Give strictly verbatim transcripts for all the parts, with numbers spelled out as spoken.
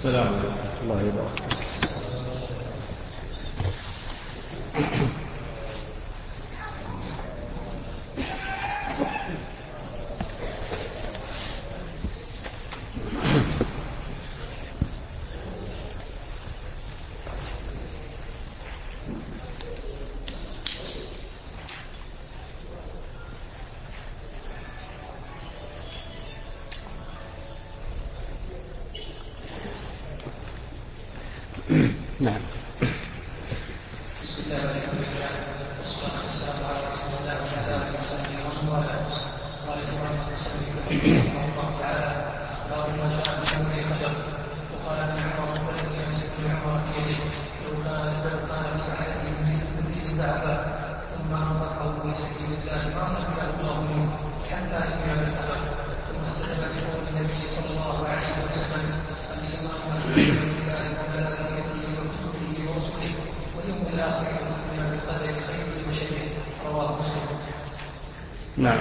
السلام عليكم الله وبركاته. نعم. بسم الله والحمد لله والصلاة والسلام على رسول الله وعلى آله وصحبه ومن والاه. قال الإمام المسلم رحمه الله تعالى: باب ما جاء في أمر القدر. وقال ابن عمر والذي يمسك ابن عمر بيده لو كان لو كان لأحد من مثله ذهبا ثم أنفقه في سبيل الله ما قبله الله منه حتى يؤمن بالقدر. ثم استدل بقول النبي صلى الله عليه وسلم: الإيمان بالله وملائكته وكتبه ورسله واليوم الآخر والإيمان بالقدر خيره وشره. رواه مسلم. نعم.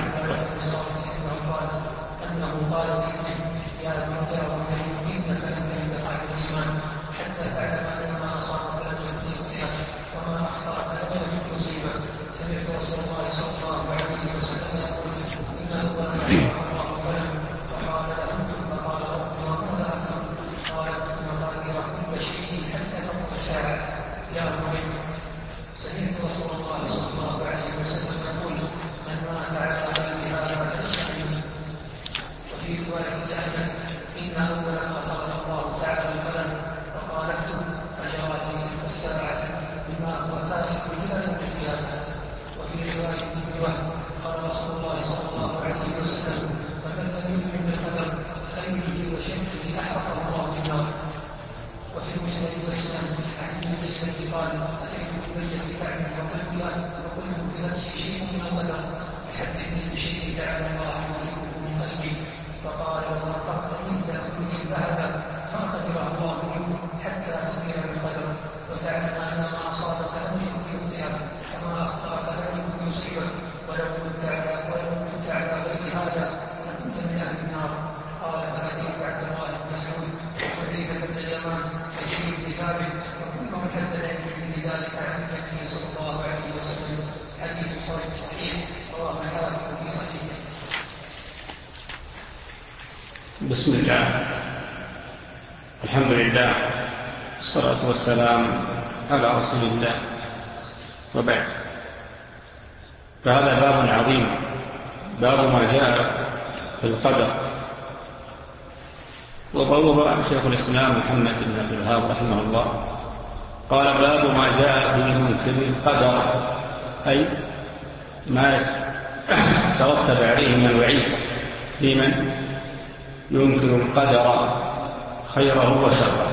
أنه قال لابنه: يا ابن إنك لن تدفع الإيمان حتى تعلم أن ما أصابك لم يكن يخطئك وما أخطأك لم يكن يصيبك. سمعت رسول الله صلى الله عليه وسلم يقول: إن أول ما خلق الله القلم فقال له اكتب فقال رب وماذا أكتب؟ قال اكتب مقادير كل شيء حتى تقوم الساعة. يا بني سمعت رسول الله صلى الله عليه وسلم يقول: من مات على غير هذا فليس منه. وفي رواية أحمد: إن أول ما خلق الله تعالى القلم فقال اكتب فجرت تلك الساعة بما هو آخر إلى يوم القيامة. وفي رواية ابن وهب قال رسول الله صلى الله عليه وسلم: فمن لم يؤمن بالقدر خيره وشره أحرقه الله بالنار. وفي المسند والسنن عن ابن مسعود قال: أتيت أبي بن كعب وقلت له وقلت بنفسي شيء من القدر فحدثني بشيء جعل الله يملكه من قلبي. فقال: لو انفقت عند كل ذهبا ما قدره الله منه حتى تؤمن بالقدر وتعلم أن ما أصابك لم يكن يخطئك وما أخطأك لم يكن يصيبك ولو كنت على ولو كنت على غير هذا لكنت من أهل النار. قال: فأتيت عبد الله بن مسعود وحذيفة بن اليمان وزيد بن ثابت وكلهم حدثني بذلك عن النبي صلى الله عليه وسلم. حديث صحيح رواه الحاكم في صحيحه. بسم الله، الحمد لله، والصلاة والسلام على رسول الله، وبعد. فهذا باب عظيم، باب ما جاء في القدر. وضوض شيخ الإسلام محمد بن عبد الوهاب رحمه الله قال: باب ما جاء في منكر القدر، أي ما ترتب عليه من الوعيد في من ينكر القدر خيره وشره.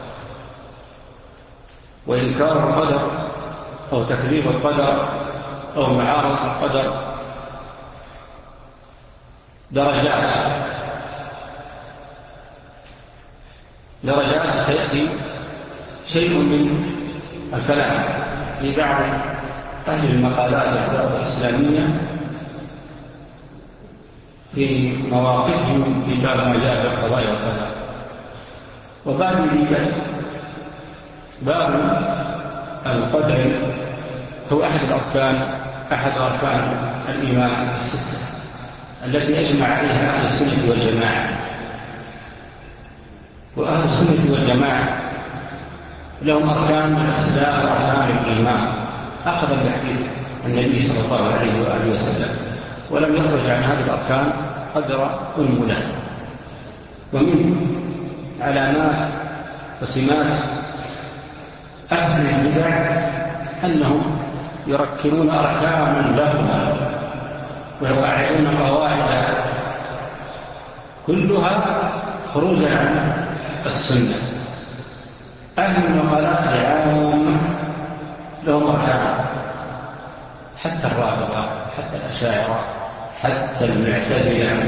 وإنكار القدر أو تكذيب القدر أو معارضة القدر درجات درجات سيأتي شيء من الكلام في بعض أهل المقالات الإسلامية في مواقفهم في باب ما جاء في القضاء والقدر. وباب ذلك باب القدر هو أحد الأركان أحد أركان الإيمان الستة التي يجمع عليها أهل السنة والجماعة. وأهل السنة والجماعة لهم أركان من الإسلام وأركان الإيمان أخذ بحديث النبي صلى الله عليه وآله وسلم، ولم يخرج عن هذه الأركان قدر أنملة. ومن علامات وسمات أهل البدع أنهم يركبون أركانا لهم ويقعدون قواعد كلها خروجا عن السنة. أهل المقالات العامة لهم أركان، حتى الرافضة، حتى الأشاعرة، حتى المعتزلة،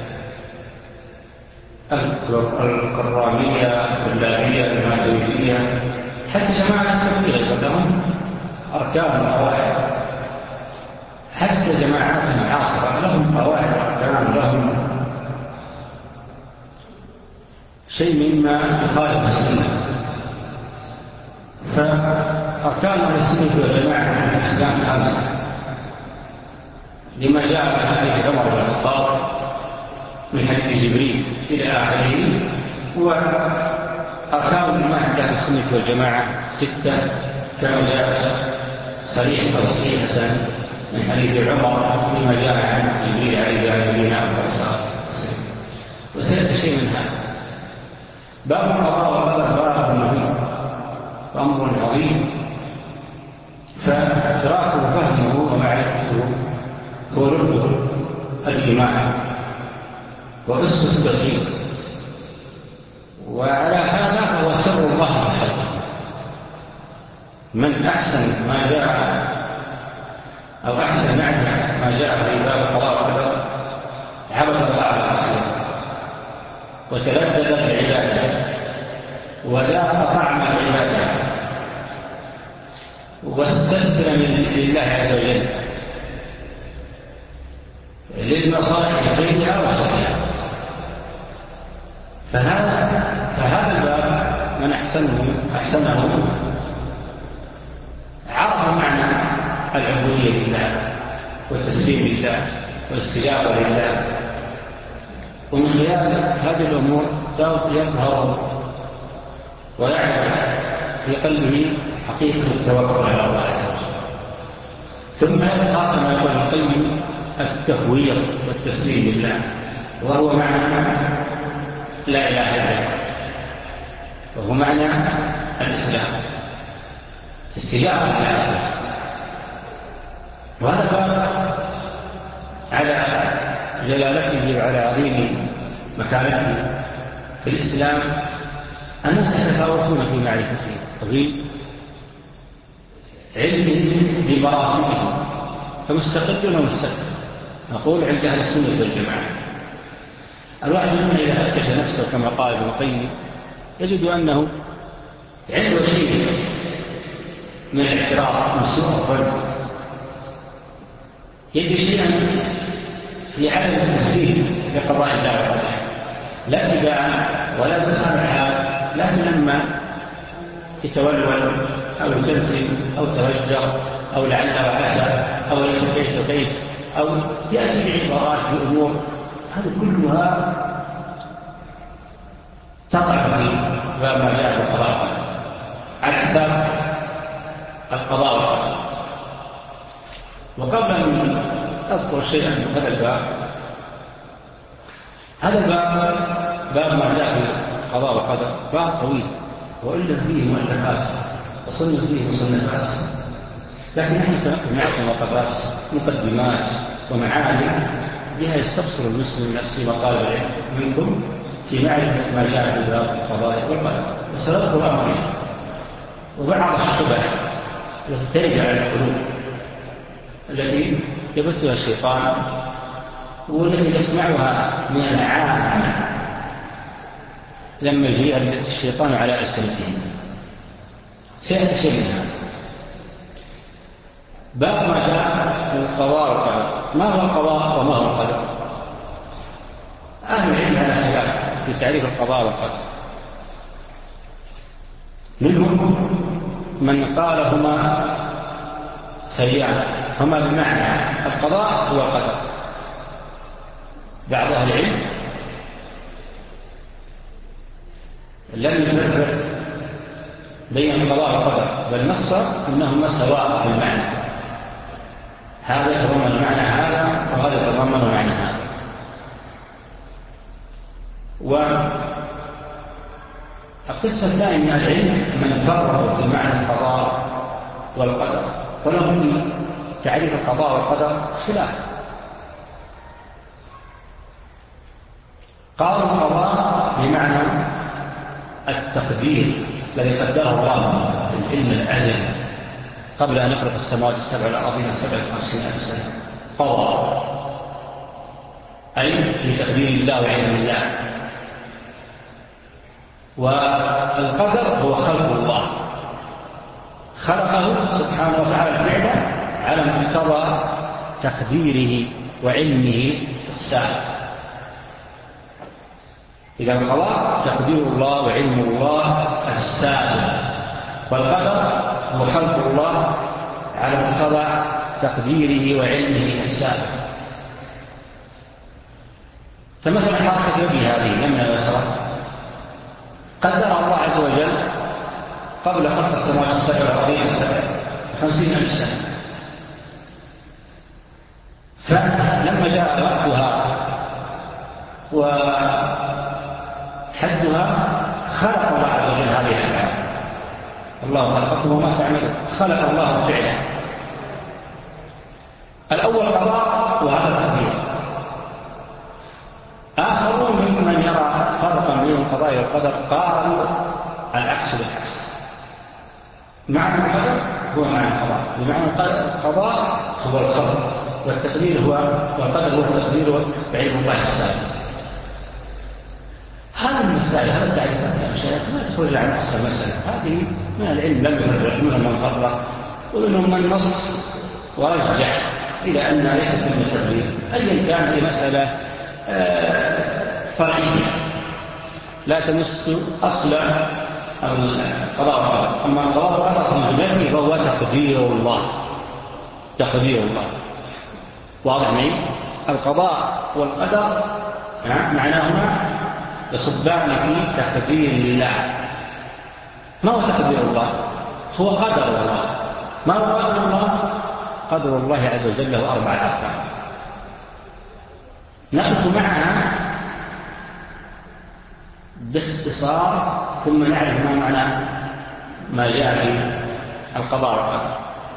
الكرامية، الكلابية، الماتريدية، حتى جماعة التكفير لهم أركان وقواعد. حتى جماعات المعاصرة لهم قواعد وأركان، لهم شيء مما يخالف السنة. فأركان السنة والجماعة من الإسلام خمسة لما جاء من حديث عمر بن الخطاب من حديث جبريل إلى آخره. وأركان الإيمان أهل السنة والجماعة ستة كما جاء صريحة وصحيحة من حديث عمر لما جاء عن جبريل عليه الصلاة والسلام. وسيأتي شيء من هذا. باب القضاء والقدر باب مهم وأمر عظيم، فإدراكه وفهمه ومعرفته هو لب الإيمان وأسس التوحيد، وعلى هذا فهو سر الله في خلقه. من أحسن ما جاء أو أحسن معرفة ما جاء في باب القضاء والقدر عبد الله على نفسه وتلذذ بالعبادة وذاق طعم العبادة واستسلم لله عز وجل للمصالح خيرها وشرها. فهذا فهذا الباب من أحسنه أحسنه عرف معنى العبودية لله والتسليم لله والاستجابة لله، ومن خلال هذه الأمور يظهر ويعرف في قلبه حقيقة التوكل على الله عز وجل. ثم يبقى كما يقول القيم التفويض والتسليم لله، وهو معنى لا إله إلا الله، وهو معنى الإسلام استجابة لله. وهذا باب على جلالته وعلى عظيم مكانته في الإسلام. الناس يتفاوتون في معرفته وفي علمه بمراتبه، فمستقل ومستقل. نقول عند أهل السنة والجماعة الواحد منا إذا فتش نفسه كما قال ابن القيم يجد أنه عنده شيء من الاعتراف من سوء الظن، يجد شيئا في عدم التسليم لقضاء الله وقدره، لا اتباعا ولا تسامحا، لكن لما يتولول أو يتلزم أو ترجر أو لعل وعسى أو ليس كيف كيف أو يأتي بعبارات بأمور، هذه كلها تقع في باب ما جاء في القضاء على حساب القضاء والقدر. وقبل أن أذكر شيئا من هذا الباب، هذا الباب باب ما جاء في القضاء والقدر باب طويل وإلا فيه مؤلفات وصنف فيه مصنفات، لكن نحن سنقف معكم وقفات مقدمات ومعالم بها يستبصر المسلم نفسه وقال منكم في معرفة ما جاء في باب القضاء والقدر. وسنذكر أمرين وبعض الشبه التي ترد على القلوب التي يبثها الشيطان والتي تسمعها من العام لما يجيء الشيطان على ألسنتهم. سيأتي شيء منها. باب ما جاء في القضاء والقدر، ما هو القضاء وما هو القدر؟ أهل العلم على خلاف في تعريف القضاء والقدر، منهم من قال هما سريعا، هما بمعنى القضاء هو القدر. بعض أهل العلم لم يفرق بين القضاء والقدر، بل نص انهما سواء في المعنى، هذا يتضمن معنى هذا وهذا يتضمن معنى هذا. والقصة الثانية من العلم من فرق في معنى القضاء والقدر، ولهم في تعريف القضاء والقدر خلاف. قالوا القضاء بمعنى التقدير الذي قدره الله العلم الأزل قبل أن يخلق السماوات السبع والأرضين السبع وخمسين ألف سنة، قضى أي في تقدير الله وعلم الله. والقدر هو خلق الله، خلقه سبحانه وتعالى فعلا على مقتضى تقديره وعلمه السابق. إذا القضاء تقدير الله وعلم الله السابق، والقدر هو خلق الله على مقتضى تقديره وعلمه السابق. فمثلا حركة يدي هذه اليمنى واليسرى قدر الله عز وجل قبل خلق السماوات السبع والأرضين السبع خمسين ألف سنة، فلما جاء وقتها وحدها خلق الله عز وجل هذه الأفعال. الله خلقكم وما تعملون، خلق الله فعلا. الأول قضاء وهذا تقدير. آخرون ممن يرى فرقا بين القضاء والقدر قالوا العكس بالعكس، معنى القدر هو معنى القضاء، بمعنى القضاء هو الخلق والتقدير هو والقدر هو التقدير وعلم الله السابق. هذه المسائل هذا التعريفات يا مشايخ ما تدخل عن أصل المسألة، هذه من العلم لم يفرق منهم من فرق ومنهم من نص ورجع إلى أن ليست من التقدير. أيا كان هذه مسألة فرعية لا تمس أصل القضاء والقدر. أما القضاء والقدر من جملته فهو تقدير الله، تقدير الله واضح معي. القضاء والقدر معناهما يصبان في تقدير الله. ما هو تقدير الله؟ هو قدر الله. ما هو قدر الله؟ قدر الله عز وجل له أربعة أركان نقف معها باختصار ثم نعرف ما معنى ما جاء في القضاء والقدر.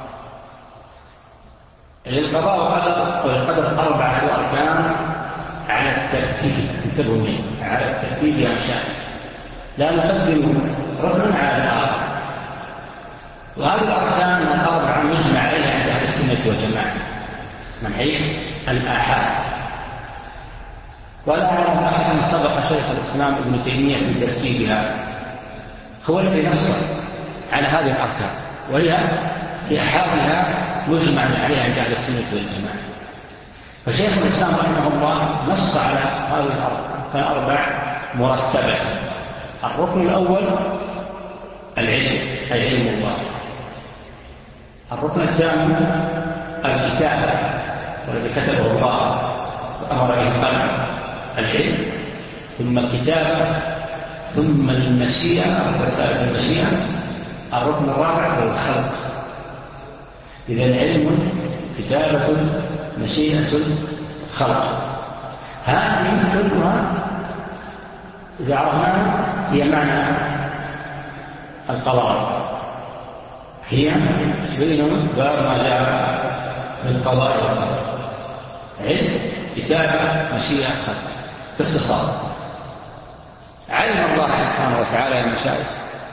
القضاء والقدر والقدر أربعة أركان على الترتيب، انتبهوا لي على الترتيب يا مشايخ، لا نقدم ركن على الآخر. وهذه الأركان الأربعة مجمع عليها عند أهل السنة والجماعة من حيث الآحاد، ولا أعلم أحسن سبق شيخ الإسلام ابن تيمية في ترتيبها، هو الذي نص على هذه الأركان، وهي في أحادها مجمع عليها عند أهل السنة والجماعة. فشيخ الإسلام رحمه الله نص على هذه الأربع مرتبة. الركن الأول العلم، أي علم الله. الركن الثاني الكتابة، والذي كتبه الله وأمر به القلم، العلم، ثم الكتابة، ثم المشيئة أو رسالة المشيئة. الركن الرابع هو الخلق. إذا العلم، كتابة، مشيئة، خلق، هذه كلها إذا عرفناها هي معنى القضاء، هي بينهم باب ما جاء بالقضاء والقدر: علم، كتابة، مشيئة، خلق. باختصار علم الله سبحانه وتعالى يا مشايخ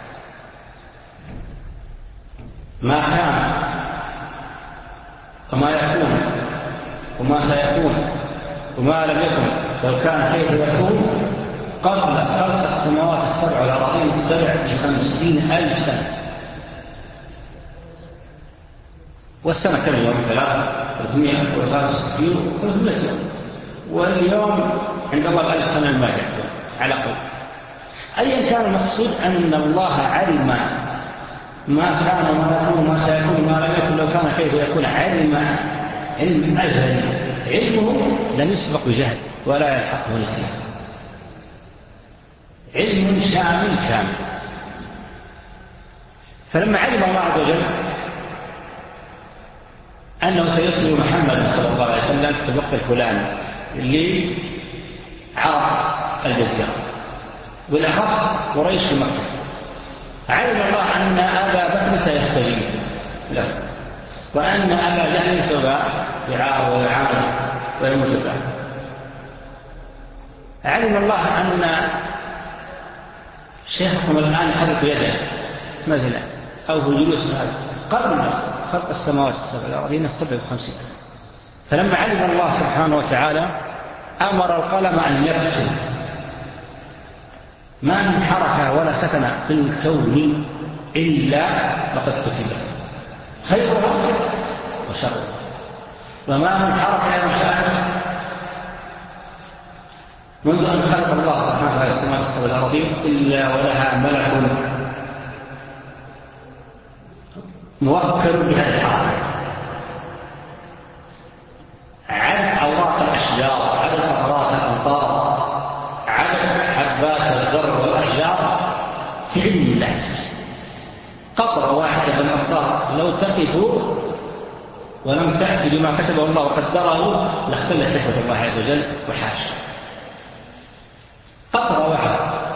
ما كان وما يكون وما سيكون وما لم يكن لو كان كيف يكون قبل خلق السماوات السبع والأراضين السبع بخمسين ألف سنة. والسنة كم يوم؟ ثلاثة ثلاثمائة وثلاثة وستين وثلاثمائة يوم، واليوم عند الله بألف سنة الماجع على قول. أيا كان المقصود أن الله علم ما كان وما يكون وما سيكون وما لم يكن لو كان كيف يكون. علم علم أزلي، علمه لم يسبق بجهل ولا يلحقه نسيان، علم شامل كامل. فلما علم الله عز وجل أنه سيصل محمد صلى الله عليه وسلم في الوقت الفلاني اللي عرف الجزيرة والأخص قريش في مكة، علم الله أن أبا بكر سيستجيب له، وأن أبا جهل سوف يعار ويعاني ويموت له. علم الله أن شيخكم الآن يحرك يده مثلا أو هو جلوس هذا قبل خلق السماوات السبع والأرضين السبع وخمسين. فلما علم الله سبحانه وتعالى أمر القلم أن يكتب. ما من حركة ولا سكنة في الكون إلا لقد كتب، خيرها وشرها. وما من حركة يا مشاهد منذ أن خلق الله سبحانه وتعالى السماوات والأرضين إلا ولها ملك موكل بهذه الحركة. عدد أوراق الأشجار، عدد أغراس الأمطار، عدد حبات الذر والأشجار في علم الله. قطرة واحدة من الأمطار لو تقف ولم تأتي بما كتبه الله وقدره لاختلت حكمة الله عز وجل وحاشا. قطرة واحدة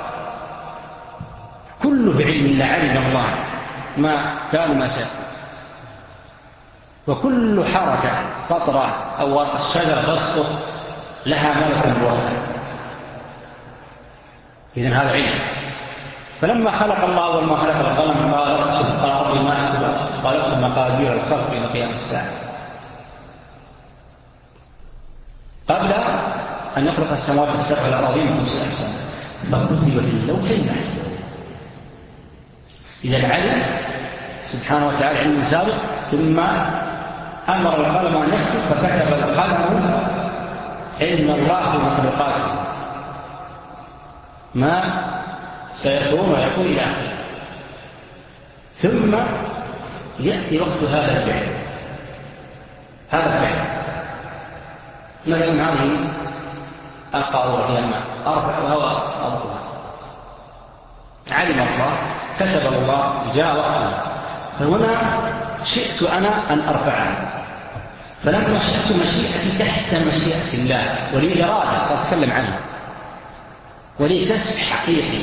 كله بعلم الله، علم الله ما كان ما شاء. وكل حركة قطرة أو الشجرة تسقط لها ملك موكل. إذن هذا علم. فلما خلق الله أول ما خلق القلم قال اكتب قال ما أكتب قال اكتب مقادير الخلق إلى قيام الساعة. قبل أن يخلق السماوات السبع والأراضين بخمسين ألف سنة فكتب في اللوح المحفوظ. إذا العلم سبحانه وتعالى علم سابق، ثم أمر القلم أن يكتب فكتب القلم علم الله في مخلوقاته ما سيكون ويكون إلى آخره. ثم يأتي وقت هذا الفعل. هذا الفعل مثلا هذه القارورة فيها الماء أربع وهواء أربعها، علم الله كتب الله جاء وقتها. فهنا شئت أنا أن أرفعها، فلما شئت مشيئتي تحت مشيئة الله ولي إرادة سأتكلم عنها ولي كسب حقيقي.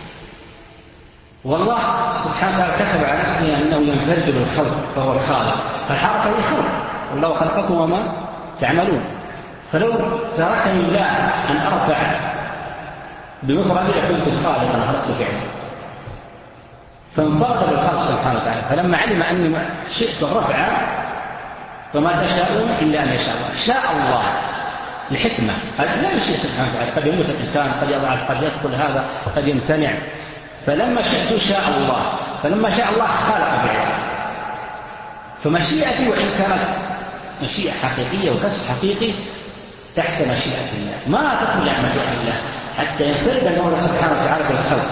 والله سبحانه وتعالى كتب على نفسه أنه ينفرد بالخلق فهو الخالق، فالحركة هي خلق والله خلقكم وما تعملون. فلو تركني الله أن أرفع بمفردي لكنت خالقا خلقت فعلا، فانفرد بالخلق سبحانه وتعالى. فلما علم أني شئت رفع وما تشاءون إلا أن يشاء الله، شاء الله الحكمة هذا لا يشاء سبحانه وتعالى. قد يموت الإنسان، قد يضعف، قد يدخل هذا، قد يمتنع. فلما شئت شاء الله، فلما شاء الله خلق فعلا. فمشيئتي وإن كانت مشيئة حقيقية وكسب حقيقي تحت مشيئة الله، ما تخرج عن مشيئة الله حتى ينفرد المولى سبحانه وتعالى بالخلق.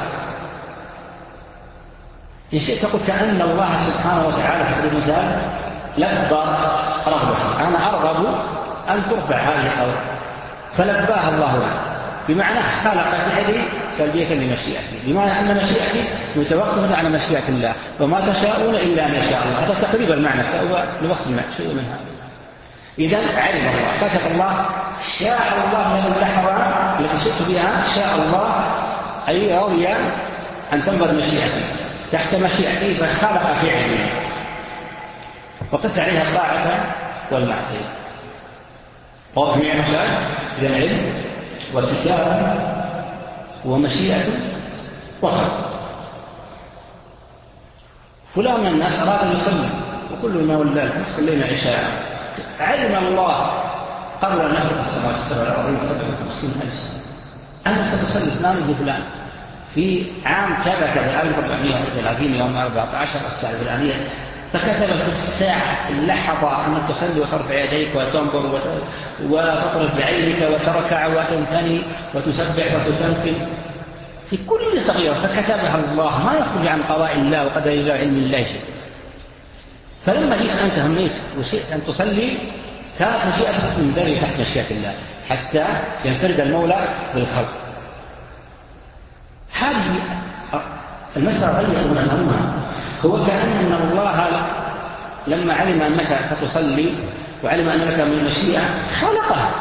إن شئت تقول كأن الله سبحانه وتعالى في المثال لبى رغبتي، أنا أرغب أن ترفع هذه الأرض فلباها الله له، بمعنى خلق فعلي سلبية لمشيئتي، بمعنى أن مشيئتي متوقفة على مشيئة الله، وما تشاءون إلا أن يشاء الله. هذا تقريبا المعنى هو لوصل شيء من هذا. إذا علم الله كتب الله شاء الله من اللحظة التي شئت بها شاء الله أي رضي أن تنبذ مشيئتي تحت مشيئتي فخلق فعلي وقس عليها الطاعة والمعصية. وفي مثال إذا علم وكتابة ومشيئة وخلق. فلان من الناس أراد أن يصلي وكل ما ولاه صلينا عشاء، علم الله قبل أن يخلق السماوات السبع والأرضين سبع وخمسين ألف سنة أنا ستصلي فلان وفلان في عام كذا كذا ألف وأربعمائة وثلاثين يوم أربعة عشر الساعة الفلانية، فكتب في الساعة اللحظة أنك تصلي وترفع يديك وتنظر وتطرف بعينك وتركع وتنثني وتسبح وتتمكن في كل صغيرة، فكتبها الله ما يخرج عن قضاء الله وقدر الله علم الله شيء. فلما جئت أنت هميت وشئت أن تصلي كانت مشيئتك من ذلك تحت مشيئة الله حتى ينفرد المولى بالخلق. هذه المسألة غير من المهمة. هو كأن الله لما علم أنك ستصلي وعلم أنك من المشيئة خلقها،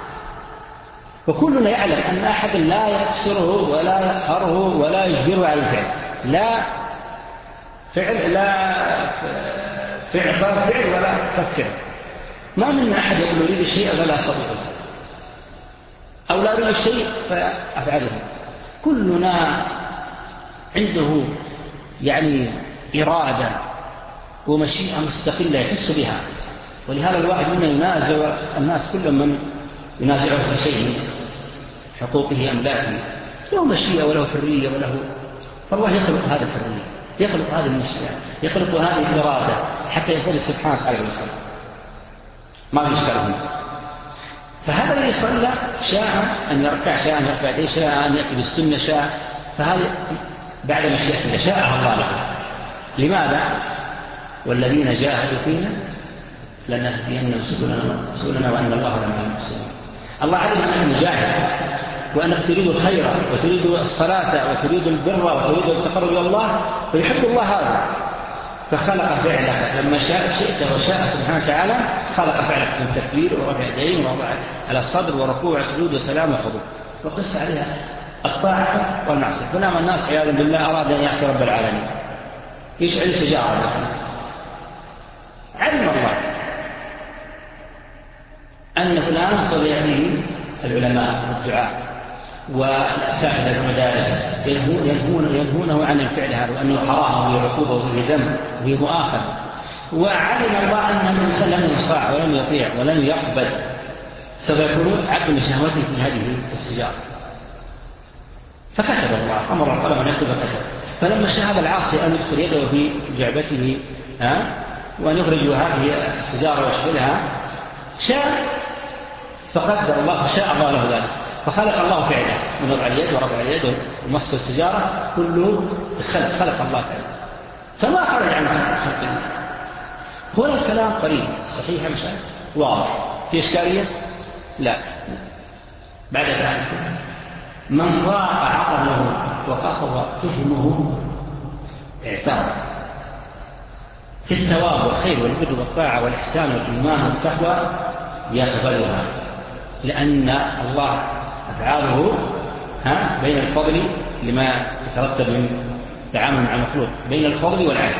وكلنا يعلم أن أحد لا يقصره ولا يقهره ولا يجبره على الفعل، لا فعل لا فعل فعل ولا تفعل. ما منا أحد يقول أريد الشيء فلا أستطيعه أو لا أريد الشيء فأفعله. كلنا عنده يعني إرادة ومشيئة مستقلة يحس بها، ولهذا الواحد منا ينازع الناس كل من ينازعه في شيء من حقوقه أملاكه، له مشيئة وله حرية وله، فالله يخلق هذا الحرية، يخلق هذه المشيئة، يخلق هذه الإرادة حتى يفعل سبحانه وتعالى بالخلق. ما يشكلهم. فهذا الذي صلى شاء أن يركع، شاء أن يركع إليه، شاء أن يأتي بالسنة، شاء، فهذا بعد مشيئة الله شاءها الله له. لماذا؟ والذين جاهدوا فينا لنهدينهم سبلنا وأن الله لمع المحسنين. الله علم أنك مجاهد وأنك تريد الخير وتريد الصلاة وتريد البر وتريد التقرب إلى الله، فيحب الله هذا، فخلق فعلك لما شاء شئت وشاء سبحانه وتعالى خلق فعلك من تكبير ورفع يدين ووضع على الصدر وركوع وسجود وسلام وحضور، وقص عليها الطاعة والمعصية. فنام الناس عياذا بالله أراد أن يعصي رب العالمين، يشعل سجارة، علم الله أن فلان صديقه العلماء والدعاء والأساتذة في المدارس ينهون ينهونه عن الفعل هذا، وأنه حرام وعقوبة وفيه ذنب وفيه مؤاخذة، وعلم الله أن الإنسان لم يطاع ولم يطيع ولم يقبل، سوف يكون عبد من شهوته في هذه السجارة، فكتب الله، أمر القلم أن يكتب فكتب. فلما شاء هذا العاصي أن يدخل يده في جعبته ها وأن يخرج هذه السجارة ويشغلها، شاء فقدر الله فشاء الله له ذلك، فخلق الله فعله من وضع اليد ورفع اليد ومس السجارة، كله خلق, خلق الله فعله، فما خرج عن خلق الله. هنا الكلام قريب صحيح مش واضح، في إشكالية؟ لا. بعد ذلك من ضاق عقله وقصر فهمه اعترض في الثواب والخير والبر والطاعة والإحسان والإيمان والتقوى يقبلها، لأن الله أفعاله ها بين الفضل لما يترتب من تعامل مع المخلوق بين الفضل والعدل.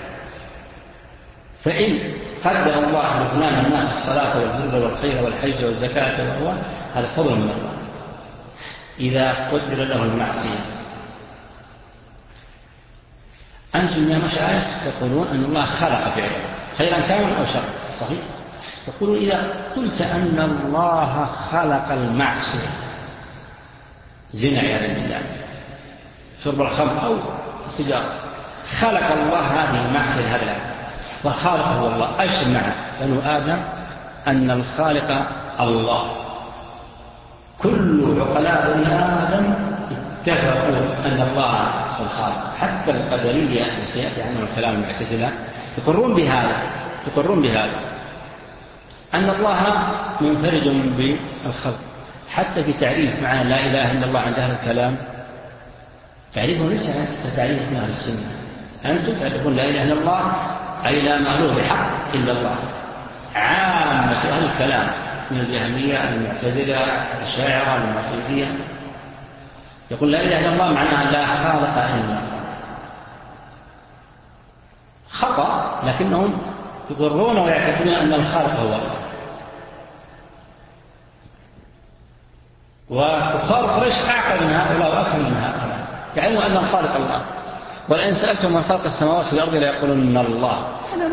فإن قدر الله لفلان الناس الصلاة والبر والخير والحج والزكاة والهوى، هذا فضل من الله. إذا قدر له المعصية، أنتم يا مشايخ تقولون أن الله خلق فعله خيرا كان أو شر، صحيح؟ تقولون إذا قلت أن الله خلق المعصية، زنا يا رب الله، شرب الخمر أو السجارة، خلق الله هذه المعصية هذا العالم، والخالق هو الله. أجمع بنو آدم أن الخالق الله، كل عقلاء بني آدم اتفقوا أن الله الخالق، حتى القدرية سيأتي عنهم الكلام المعتزلة يقرون بهذا، يقرون بهذا أن الله منفرد بالخلق، حتى في تعريف معنى لا إله إلا الله عند أهل الكلام تعريفه ليس كتعريف من أهل السنة. أنتم تعرفون لا إله إلا الله أي لا معلوم بحق إلا الله. عامة أهل الكلام من الجهمية المعتزلة الشاعرة الماتريدية يقول لا إله إلا الله معناها لا خالق إلا الله، خطأ، لكنهم يقرون ويعتقدون أن الخالق هو الله. وكفار قريش أعقل من هؤلاء وأفهم من هؤلاء، يعلمون أن الخالق الله، ولئن سألتم من خلق السماوات والأرض ليقولون أن الله.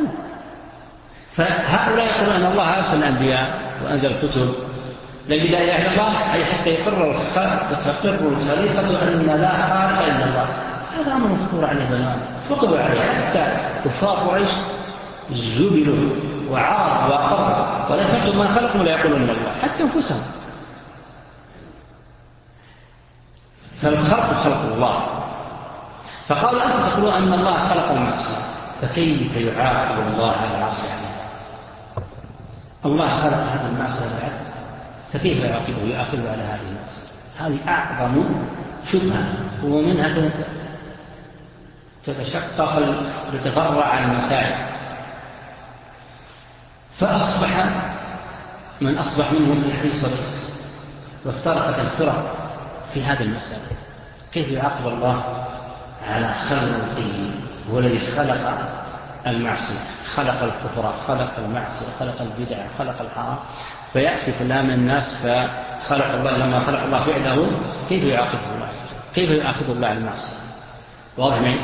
فهؤلاء يقولون أن الله أرسل الأنبياء وأنزل الكتب، لكن لا إله إلا الله أي حتى يقر تقر الخليقة أن لا خالق إلا الله. هذا أمر مفطور عليه بنان، فطروا عليه، حتى كفار قريش زبلوا وعارضوا وأقروا، ولا سألتم من خلقهم لا يقولون أن الله، حتى أنفسهم. فالخلق خلق الله، فقالوا أنتم تقولون أن الله خلق المعصية، فكيف يعاقب الله على العصر عليه؟ الله خلق هذا المعصية العبد، فكيف يعاقبه يؤاخذه على هذه المعصية؟ هذه أعظم شبهة، ومنها تتشقق لتفرع عن المسائل. فأصبح من أصبح منهم الحديث صبيس، وافترقت الفرق في هذه المسألة. كيف يعاقب الله على خلقه؟ هو الذي خلق المعصية، خلق الكفر، خلق المعصية، خلق البدع، خلق الحرام، فيأتي فلان من الناس فخلق الله، لما خلق الله فعله كيف يعاقبه الله؟ كيف يأخذ الله على المعصية؟ واضح معي؟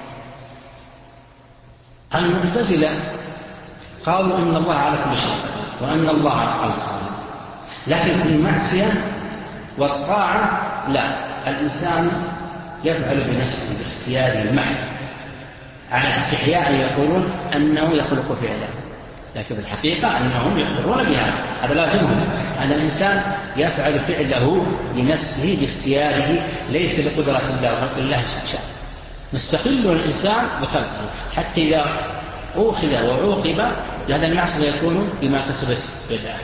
المعتزلة قالوا إن الله على كل شيء وأن الله على الخالق، لكن في المعصية والطاعة لا، الإنسان يفعل بنفسه باختياره المحض على استحياء يقولون أنه يخلق فعله، لكن الحقيقة أنهم يقرون بها، هذا لازمهم أن الإنسان يفعل فعله لنفسه باختياره ليس بقدرة الله وخلق الله شيء. مستقل الإنسان بخلقه، حتى إذا أوخذ وعوقب لهذا المعصية يكون بما كسبت يداه.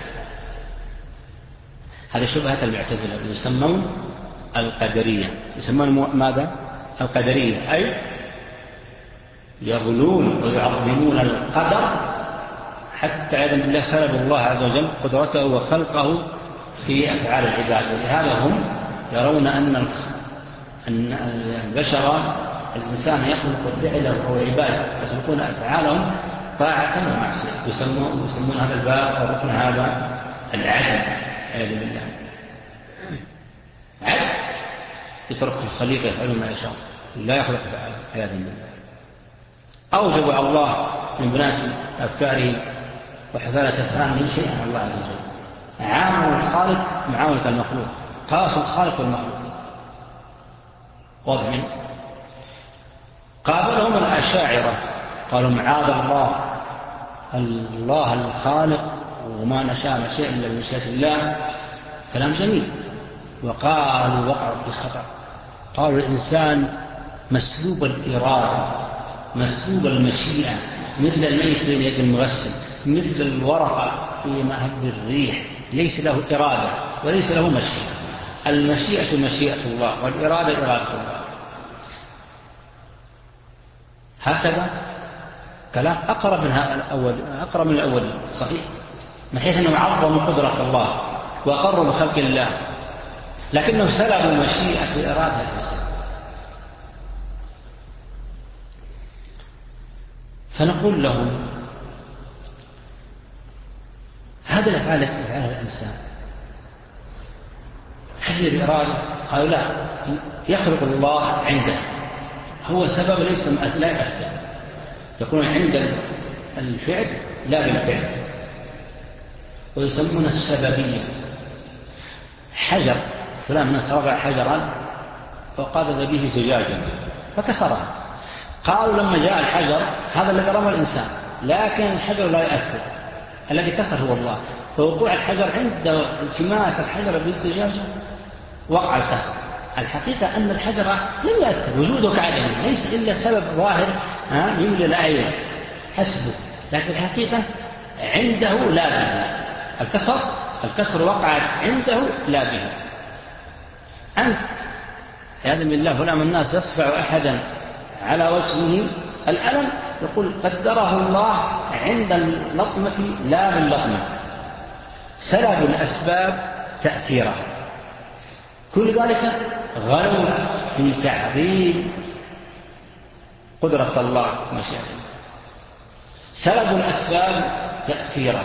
هذه شبهة المعتزلة يسمون القدرية، يسمون ماذا؟ القدرية، أي يغلون ويعظمون القدر حتى عياذا بالله سلب الله عز وجل قدرته وخلقه في أفعال العباد. ولهذا هم يرون أن البشر الإنسان يخلق فعله أو عباده يخلقون أفعالهم طاعة ومعصية، يسمون, يسمون هذا الباب أو ركن هذا العدل عياذا بالله. عدل يترك الخليقة يفعلون ما يشاء، لا يخلق فعله عياذا بالله. أوجب الله من بنات أفكاره وحزالة أفهامه شيئا عن الله عز وجل. عامل الخالق معاونة المخلوق، قاس الخالق والمخلوق. واضح؟ قابلهم الأشاعرة قالوا معاذ الله، الله الخالق وما نشاء ما شيء إلا بمشيئة الله. كلام جميل. وقالوا وقعوا في خطأ، قالوا الإنسان مسلوب الإرادة مسلوب المشيئة، مثل الميت بين يد المغسل، مثل الورقة في مهب الريح، ليس له إرادة وليس له مشيئة. المشيئة مشيئة الله والإرادة إرادة الله. هكذا كلام أقرب من الأول، أقرب من الأول صحيح، من حيث أنه عظم قدرة الله وأقروا بخلق الله، لكنه سلبوا المشيئة وإرادة الإنسان. فنقول لهم هذا الأفعال التي يفعلها الإنسان هل الإرادة؟ قالوا لا، يخلق الله عنده، هو سبب ليس لا يأثر، يكون عند الفعل لا بالفعل. ويسمون السببية. حجر فلان من رفع حجرا وقاذف به زجاجا فكسرها، قالوا لما جاء الحجر هذا الذي رمى الإنسان، لكن الحجر لا يأثر، الذي كسر هو الله. فوقوع الحجر عند التماس الحجر بالزجاجة وقع الكسر. الحقيقة أن الحجر لم يأثر، وجوده كعدم، ليس إلا سبب ظاهر يملي الأعين حسبه، لكن الحقيقة عنده لا به. الكسر الكسر وقع عنده لا به. أنت هذا من الله فلان الناس يصفع أحدا على وجهه الألم، يقول قدره الله عند اللطمة لا باللطمة. سلب الأسباب تأثيرها. كل ذلك غلو في تعظيم قدرة الله مشيئته. سلب الأسباب تأثيرها.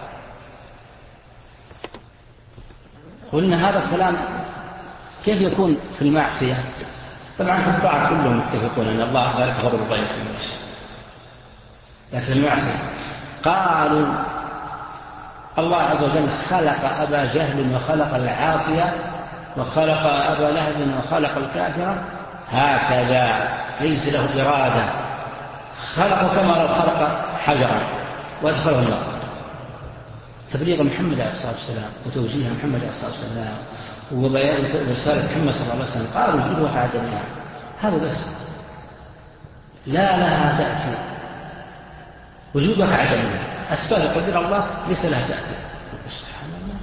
قلنا هذا الكلام كيف يكون في المعصية؟ طبعا في الطاعة كلهم متفقون أن الله ذلك غضب الله في المعصية، لكن المعصية قالوا الله عز وجل خلق أبا جهل وخلق العاصية وخلق أبا لهب وخلق الكافر هكذا، ليس له إرادة، خلقه كما لو خلق حجرا وأدخله النار. تبليغ محمد عليه الصلاة والسلام وتوجيه محمد عليه الصلاة والسلام وبيان رسالة محمد صلى الله عليه وسلم قالوا جد وحدثنا هذا بس، لا لها تأثير، وجودك عدمها. أسباب قدر الله ليس لها تأثير. سبحان الله.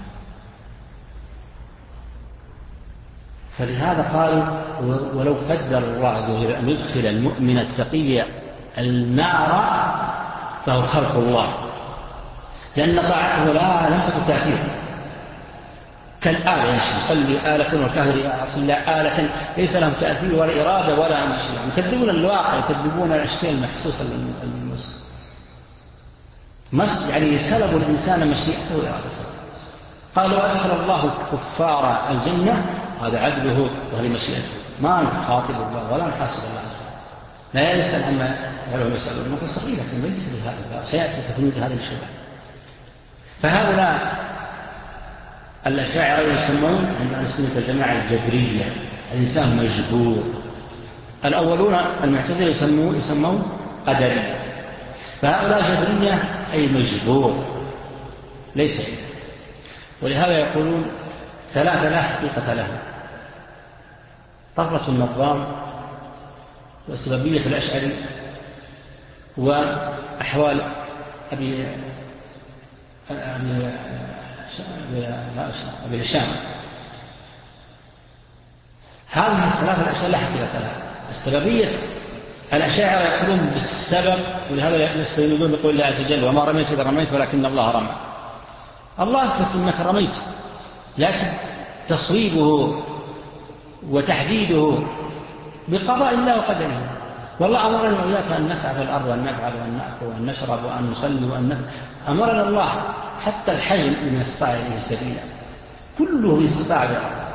فلهذا قالوا ولو قدر الله عز وجل أن يدخل المؤمن التقي النار فهو خلق الله، لأن طاعته لا لم تكن تأثير كالآلة، يصلي آلة والكافر يصلي آلة ليس لهم تأثير ولا إرادة ولا مشيئة. يكذبون الواقع، يكذبون الأشياء المحسوسة للمسلم. يعني سلبوا الإنسان مشيئته وإرادته. قالوا أدخل الله الكفار الجنة هذا عدله وهذه مشيئته، ما نخاطب الله ولا نحاسب الله، لا يسأل عما يفعله يسأل. الموضوع صغير لكن ليس لهذا، سيأتي تفنيد هذه الشبهة. فهؤلاء الأشاعرة يسمون عند السنة الجماعة الجبرية، الإنسان مجبور. الأولون المعتزلة يسمون يسمون قدرية. فهؤلاء جبرية أي مجبور، ليس إله. ولهذا يقولون ثلاثة لا حقيقة لها: طفرة النظام، وسببية الأشعري، وأحوال أبي أبي هشام. هذه الثلاثة الأشياء لا حقيقة لها. السببية الأشاعرة يقولون بالسبب، ولهذا يستندون بقول الله عز وجل: وما رميت إذا رميت ولكن الله رمى. الله أثبت أنك رميت، لكن تصويبه وتحديده بقضاء الله وقدره. والله أمرنا وإياك أن نسعى في الأرض وأن نفعل وأن نأكل وأن نشرب وأن نصلي وأن نفعل. أمرنا الله حتى الحج من استطاع إليه سبيلا، كله باستطاع بالأرض.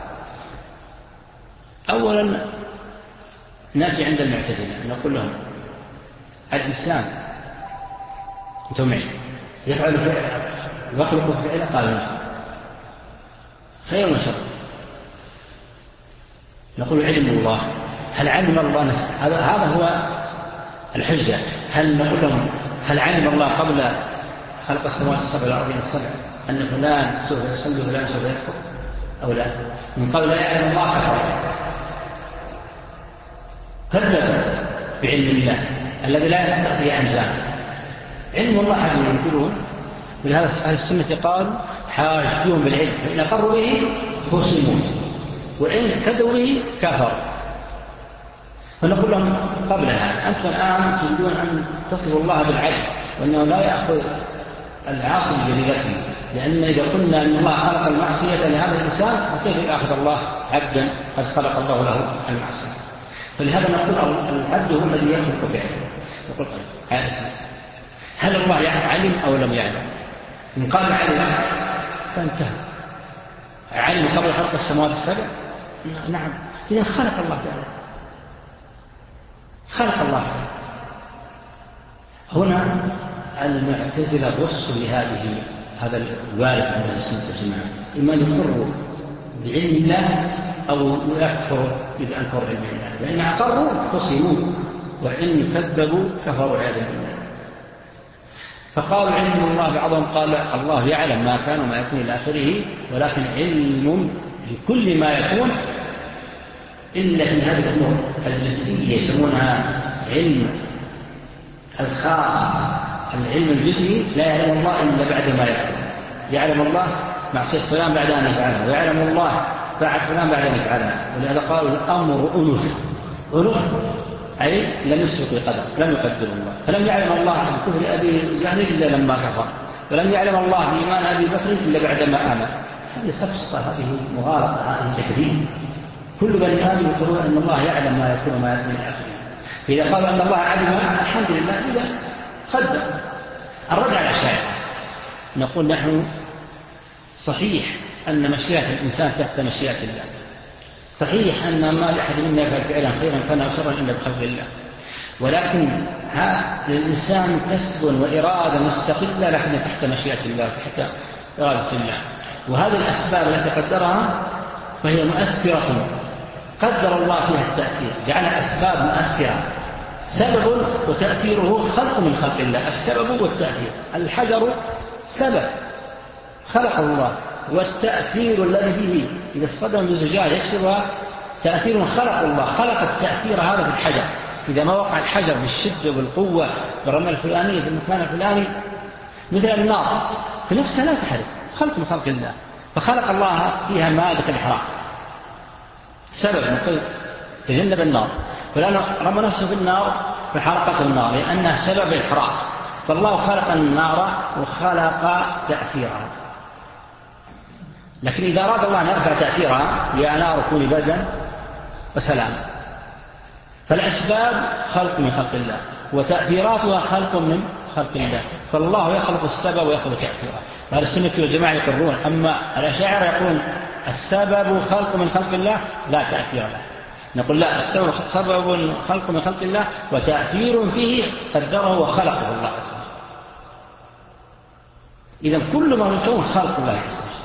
أولا نأتي عند المعتزلة نقول لهم: الإنسان أنتم معي يفعل فعلا ويخلق فعلا، قالوا نعم، خير وشر. نقول: علم الله، هل علم الله نفسه؟ هذا هو الحجة. هل نقول لهم: هل علم الله قبل خلق السماوات السبع والأرضين السبع أن فلان سوف يصلي وفلان سوف يكفر أو لا؟ من قبل لا يعلم الله كفر، كذب بعلم الله الذي لا يستطيع به أنزام. علم الله هذا ينكرون. ولهذا أهل السنة قالوا: حاجتهم بالعلم، فإن أقروا به خصموا، وإن كذبوا به كفروا. فنقول لهم قبل هذا: أنتم الآن تريدون أن تصفوا الله بالعدل، وأنه لا يأخذ العاصي بجريرته، لأن إذا قلنا أن الله خلق المعصية لهذا الإنسان فكيف يأخذ الله عبدا قد خلق الله له المعصية؟ فلهذا نقول العبد هو الذي يخلق فعله. نقول: هل الله علم أو لم يعلم؟ إن قال علم فانتهى. علم قبل خلق السماوات السبع؟ نعم. إذا خلق الله تعالى، خلق الله تعالى. هنا المعتزلة وصلوا لهذه هذا الوارد عند السنة والجماعة: إما يقروا بعلم الله أو يكفروا إذا أنكروا علم الله. لأن أقروا خصموا، وإن كذبوا كفروا عياذا بالله. فقالوا علم الله، بعضهم قال الله يعلم ما كان وما يكون إلى آخره، ولكن علم لكل ما يكون إلا في هذه الأمور الجزئية يسمونها علم الخاص. العلم الجزئي لا يعلم الله إلا بعد ما يكون. يعلم الله معصية فلان بعد أن يفعلها، ويعلم الله بعد فلان بعد أن يفعلها. ولهذا قالوا الأمر أنوث. أنوث أي لم يسبق بقدر، لم يقدر الله. فلم يعلم الله عن كفر أبي جهل إلا لما كفر، ولم يعلم الله بإيمان أبي بكر إلا بعدما آمن. هذه سفسطة، هذه مغالطة، هذه تكذيب. كل بني آدم يقولون أن الله يعلم ما يكون وما يكون إلى آخره. فإذا قالوا أن الله علم الحمد لله، إذا قدر. الرد على الأشاعرة نقول: نحن صحيح أن مشيئة الإنسان تحت مشيئة الله، صحيح أن ما لأحد منا يفعل فعلا خيرا كان أو شرا إلا بقدر الله، ولكن للإنسان كسب وإرادة مستقلة لكن تحت مشيئة الله، تحت إرادة الله. وهذه الأسباب التي قدرها فهي مؤثرة، قدر الله فيها التأثير، جعل أسباب مؤثرة، سبب وتأثيره خلق من خلق الله. السبب والتأثير، الحجر سبب خلق الله، والتأثير الذي به إذا اصطدم بالزجاج يكسرها تأثير خلق الله، خلق التأثير هذا في الحجر. إذا ما وقع الحجر بالشدة والقوة بالرمى الفلانية في المكان الفلاني مثل النار في نفسها لا تحرق، خلق من خلق الله. فخلق الله فيها مادة الإحراق، سبب نقول تجنب النار، فلأنه رمى نفسه في النار فحرقته النار لأنها سبب الإحراق. فالله خلق النار وخلق تأثيرها. لكن إذا أراد الله أن يرفع تأثيرها: يا نار كوني بردا وسلام. فالأسباب خلق من خلق الله، وتأثيراتها خلق من خلق الله. فالله يخلق السبب ويخلق تأثيرها. وهذا السنة والجماعة يقرون. أما الأشاعرة يقولون السبب خلق من خلق الله لا تأثير له. نقول لا، السبب سبب خلق من خلق الله وتأثير فيه قدره وخلقه الله عز وجل. إذن كل ما نكون خلق الله عز وجل.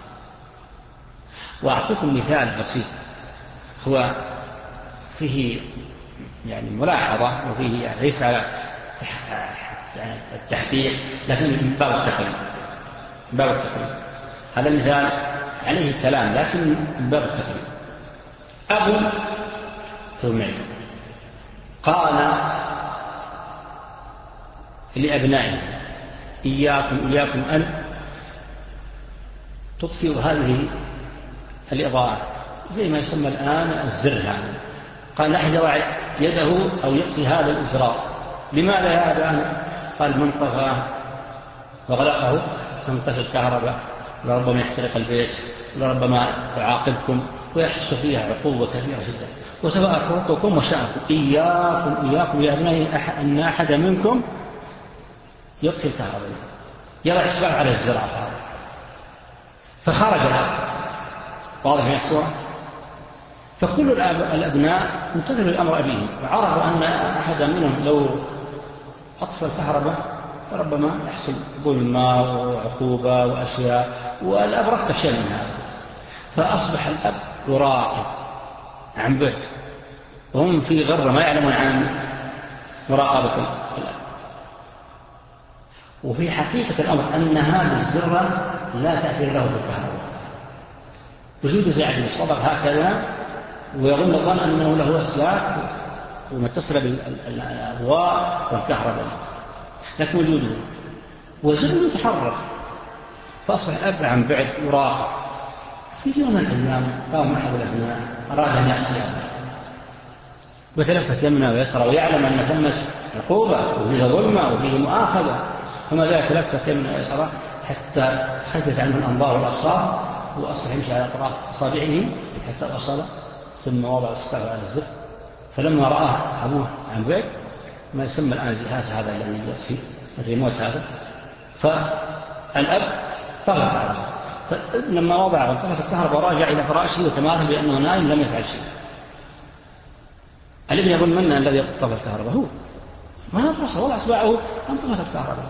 وأعطيكم مثال بسيط هو فيه يعني ملاحظة، وفيه يعني ليس على يعني التحقيق، لكن من باب التقريب، من باب التقريب. هذا مثال عليه كلام لكن من باب التقريب. أبو ثمين قال لأبنائه إياكم إياكم أن تطفئوا هذه الإضاءة، زي ما يسمى الآن الزر هذا. قال أحد يضع يده أو يطفي هذا الإزرار. لماذا يا أبنائه؟ قال من طفاه وغلقه سنطفئ الكهرباء، لربما يحترق البيت، لربما يعاقبكم ويحس فيها عقوبة كبيرة جدا. وسوف أترككم وشأنكم إياكم إياكم يا أبنائي أن أحد منكم يطفي الكهرباء، يضع إصبعه على الزرع هذا فخرج الأب. واضح من الصورة؟ فكل الأبناء انتظروا الأمر أبيهم وعرفوا أن أحد منهم لو أطفى الكهرباء فربما يحصل ظلمة وعقوبة وأشياء، والأب رفض شيء من هذا. فأصبح الأب يراقب عن بعد وهم في غرة ما يعلمون عن مراقبة الأب. وفي حقيقة الأمر أن هذه الزرة لا تأثير له بالكهرباء، وجود زي عدد الصبر هكذا ويظن الظن أنه له أسلاك ومتصلة بالأضواء والكهرباء، لكن وجوده وزر يتحرك. فأصبح الأب عن بعد يراقب. في يوم من الأيام قام أحد الأبناء أراد أن يعصي وتلفت يمنه ويسرى ويعلم أن ثمة عقوبة وفيه ظلمة وفيه مؤاخذة، ثم ذلك تلفت يمنه ويسرى حتى خفت عنه الأنظار والأبصار وأصبح يمشي على أطراف أصابعه حتى وصل، ثم وضع الصباع على الزر. فلما رآه أبوه عن بعد ما يسمى الآن الجهاز هذا الذي يطفي الريموت هذا، فالأب طفى الكهرباء. فلما وضع انطفت الكهرباء وراجع إلى فراشه وتماثل بأنه نائم لم يفعل شيء. الابن يظن منا الذي طفى الكهرباء هو ما فصل وضع أصبعه انطفت الكهرباء.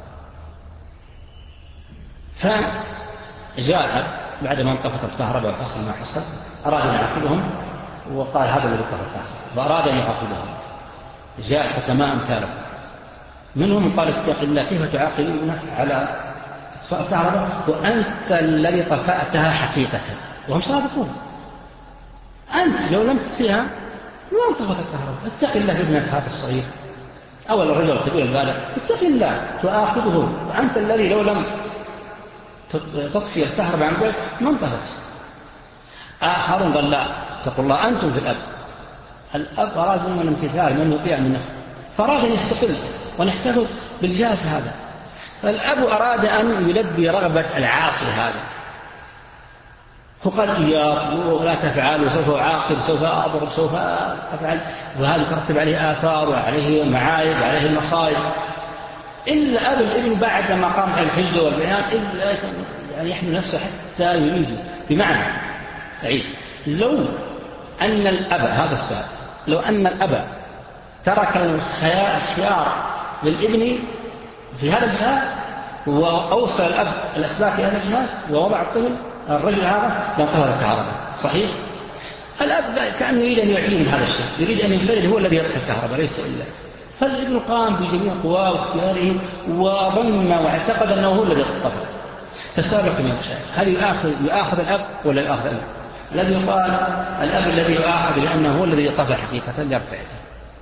فجاء بعدما انطفت الكهرباء وحصل ما حصل أراد أن يعاقبهم وقال هذا الذي طفى الكهرباء، وأراد أن يعاقبهم. جاء حكماء أمثاله منهم قال اتق الله كيف تعاقب ابنك على إطفاء الكهرباء وأنت الذي طفأتها حقيقة، وهم صادقون. أنت لو لم تطفئها ما انطفت الكهرباء. اتق الله ابنك هذا الصغير أول الرجل الكبير البالغ، اتق الله تؤاخذه وأنت الذي لو لم تطفي الكهرباء عن بعد ما انطفت. آخرون قال لا اتقوا الله أنتم في الأب. الأب أراد من الامتثال من يطيع من نفسه فأراد أن يستقل ونحتفظ بالجهاز هذا. فالأب أراد أن يلبي رغبة العاصي هذا فقال إياك لا تفعل وسوف أعاقب سوف أضرب سوف أفعل، وهذا ترتب عليه آثار وعليه معايب وعليه مصائب. إلا أب الابن بعد ما قام على الحجة والبيان إلا يعني يحمل نفسه حتى يريد. بمعنى عيد لو أن الأب هذا السؤال لو أن الأب ترك الخيار للابن في هذا الجهاز وأوصل الأب الأسباب في هذا الجهاز ووضع الطفل الرجل هذا لانطفت الكهرباء. صحيح؟ الأب كأنه يريد أن يعطيه من هذا الشيء، يريد أن ينفرد هو الذي يطفي الكهرباء ليس إلا. فالابن قام بجميع قواه واختياره وظن واعتقد أنه هو الذي يطفي. فالسؤال لكم يا مشاهد هل يؤاخذ, يؤاخذ الأب ولا يؤاخذ الأب؟ الذي يقال الأب الذي يؤاخذ لأنه هو الذي يطفي حقيقة يرفع يده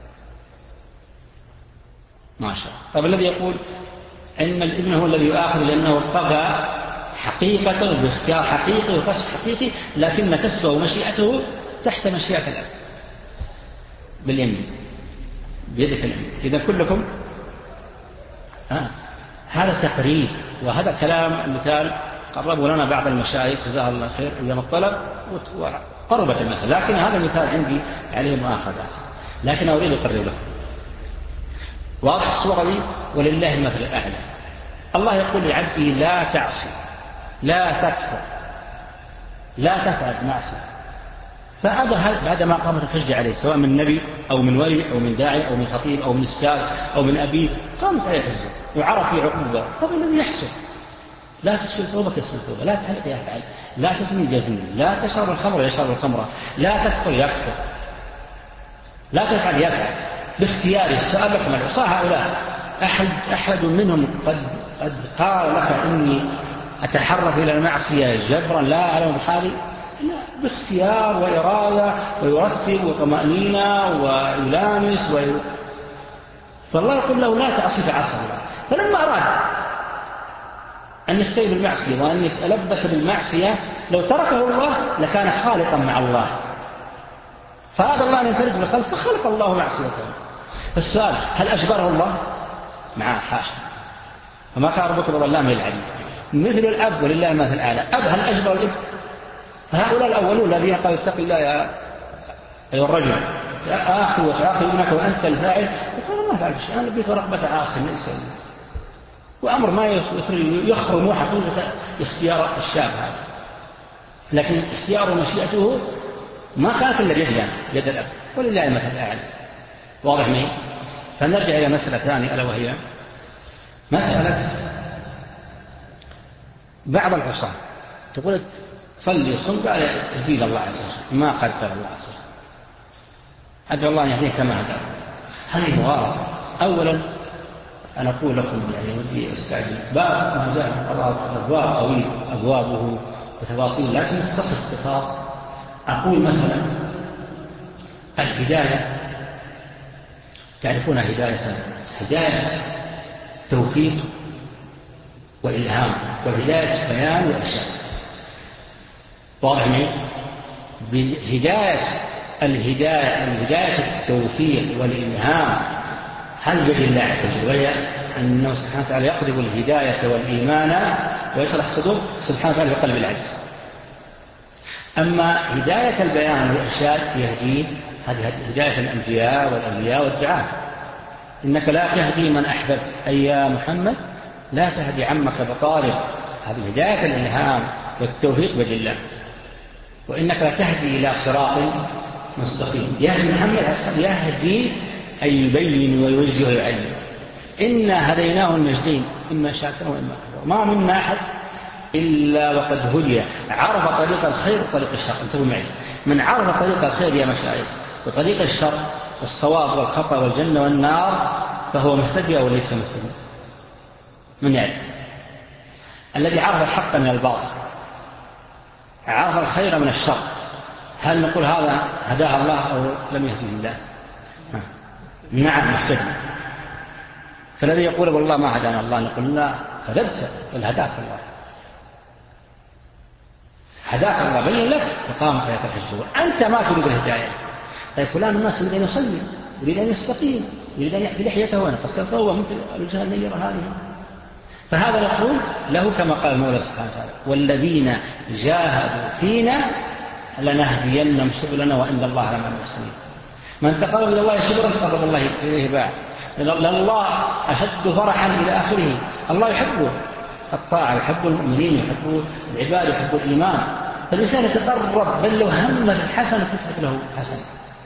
ما شاء الله. طب الذي يقول أن الابن هو الذي يؤاخذ لأنه طغى حقيقة باختيار حقيقي وقصد حقيقي لكن كسبه ومشيئته تحت مشيئة الأب باليمين بيدك اليمين. إذا كلكم آه. هذا تقريب وهذا كلام مثال قربوا لنا بعض المشايخ جزاه الله خير أيام الطلب وقربت المسألة، لكن هذا مثال عندي عليه مؤاخذات لكن أريد أقرب لكم. واضح الصورة دي؟ ولله المثل الأعلى. الله يقول لعبده لا تعصي لا تكفر لا تفعل معصية. فأبى بعد ما قامت الحجة عليه سواء من نبي أو من ولي أو من داعي أو من خطيب أو من أستاذ أو من أبيه قامت عليه الحجة وعرف في عقوبة. طب الذي يحصل لا تسفل توبة كسفل توبة، لا تحلق يفعل، لا تزني جزني، لا تشرب الخمر يشرب الخمرة، لا تكفر يكفر، لا تفعل يفعل باختياره. السؤال لكم العصاة هؤلاء أحد, أحد منهم قد, قد قال لك إني أتحرك إلى المعصية جبرا لا أعلم بحالي؟ لا، باختيار وإرادة ويرتب وطمأنينة ويلامس وي... فالله يقول له لا تعصي فعصى الله. فلما أراد أن يستوي بالمعصية وأن يتلبس بالمعصية لو تركه الله لكان خالقا مع الله، فهذا الله أن ينفرد بالخلق فخلق الله معصيته. فالسؤال هل أجبره الله؟ معاه حاشا، فما كان ربك بظلام للعبيد. مثل الأب ولله المثل الأعلى، أب هل أجبر الابن؟ فهؤلاء الأولون الذين قالوا اتق الله يا أيها الرجل آخذ وتعاقب ابنك وأنت الفاعل، فقال ما فعلت شيء، أنا بك رغبة عاصم ليس لي، وأمر ما يخرم حقيقة اختيار الشاب هذا، لكن اختيار مشيئته ما كانت إلا بيد يد الأب ولله المثل الأعلى. واضح معي؟ فنرجع إلى مسألة ثانية ألا وهي مسألة بعض العصاة تقول صلي صم قال يزيد الله عز وجل ما قدر الله عز وجل، أدعو الله أن يهديه كما هداه. هذه مغالطة. أولا أنا أقول لكم يعني ودي أستعجل باب ما جاء من قضاء أبواب طويل أبوابه وتفاصيل، لكن اختصر اختصار أقول مثلا الهداية تعرفون هداية هداية توفيق وإلهام وهداية بيان وإرشاد. واضح معي؟ بهداية الهداية الهداية التوفيق والإلهام هل بيد الله عز وجل، وهي أنه سبحانه وتعالى يقذف الهداية والإيمان ويشرح الصدور سبحانه وتعالى بقلب العبد. أما هداية البيان والإرشاد يهدي هذه هداية الأنبياء والأولياء والدعاة. إنك لا تهدي من أحببت أي يا محمد لا تهدي عمك بطارق، هذه هداية الإلهام والتوفيق بيد الله. وإنك لا تهدي إلى صراط مستقيم، يهدي محمد يهدي أي يبين ويوجه ويعلم. إنا هديناه النجدين إما شاكرا وإما كفورا، ما منا أحد إلا وقد هدي عرف طريق الخير وطريق الشر. انتبهوا معي، من عرف طريق الخير يا مشايخ وطريق الشر والصواب والخطأ والجنة والنار فهو مهتدي أو ليس مهتدي؟ من يعرف؟ الذي عرف الحق من الباطل عرف الخير من الشر، هل نقول هذا هداه الله أو لم يهديه الله؟ نعم مهتدي. فالذي يقول والله ما هدانا الله نقول لا كذبت، بل هداك الله، هداك الله بين لك وقامت آيات الحج. أنت ما تريد الهداية. طيب فلان الناس يريد أن يصلي، يريد أن يستقيم، يريد أن يحفي لحيته وأنا قصرته ومثل الوجه النيرة هذه. فهذا نقول له كما قال المولى سبحانه وتعالى والذين جاهدوا فينا لنهدينهم سبلنا وإن الله لمع المحسنين. من تقرب إلى الله شبرا تقرب الله إليه باعا، لأن الله أشد فرحا إلى آخره. الله يحب الطاعة، يحب المؤمنين، يحب العباد، يحب الإيمان. فالإنسان يتقرب بل لو هم بالحسنة تثبت له حسنة.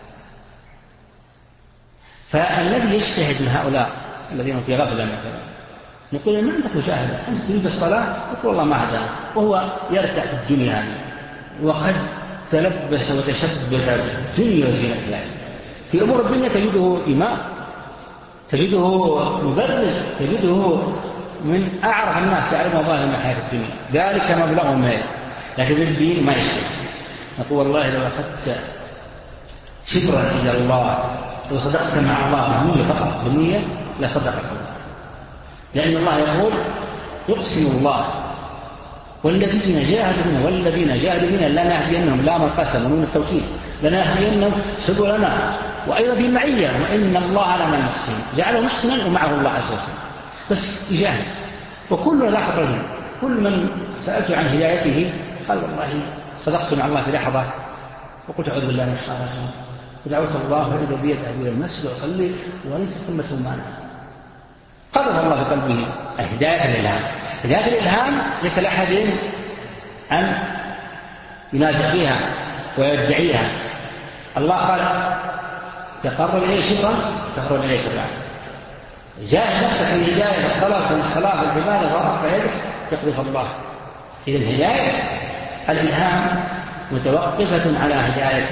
فالذي يجتهد من هؤلاء الذين في غفلة مثلا نقول ما عندك مشاهدة، أنت تريد الصلاة تقول الله ما هدانا، وهو يرتع في الدنيا هذه وقد تلبس وتشبث بالدنيا وزينتها. في أمور الدنيا تجده إمام، تجده مبرز، تجده من أعرف الناس يعلم الله من حياة الدنيا، ذلك مبلغهم ما يلي. لكن بالدين ما يشتغل. نقول والله لو أخذت شبرا إلى الله لو صدقت مع الله بالنية فقط بالنية لصدقك الله، لأن الله يقول يقسم الله والذين جاهدوا بنا والذين جاهدوا بنا لنهدينهم، لا من قسم ونون التوكيد، لنهدينهم سبلنا. وأيضا في معية وإن الله لمع المحسنين، جعله محسنا ومعه الله عز وجل بس يجاهد. وكل لاحظ رجل كل من سألت عن هدايته قال والله صدقت مع الله في لحظة وقلت أعوذ بالله من الشيطان الرجيم ودعوت الله وإذا بيد أهل المسجد وأصلي وليس ثمة مانع. قدر الله في قلبه هداية الإلهام. هداية الإلهام ليس لأحد أن ينازع فيها ويدعيها. الله قال تقرب إليه شبرا تقرب إليه شبرا. جاء نفسك في الهداية الصلاة والصلاة والعبادة ورفع يدك يقذف الله. إذا الهداية الإلهام متوقفة على هداية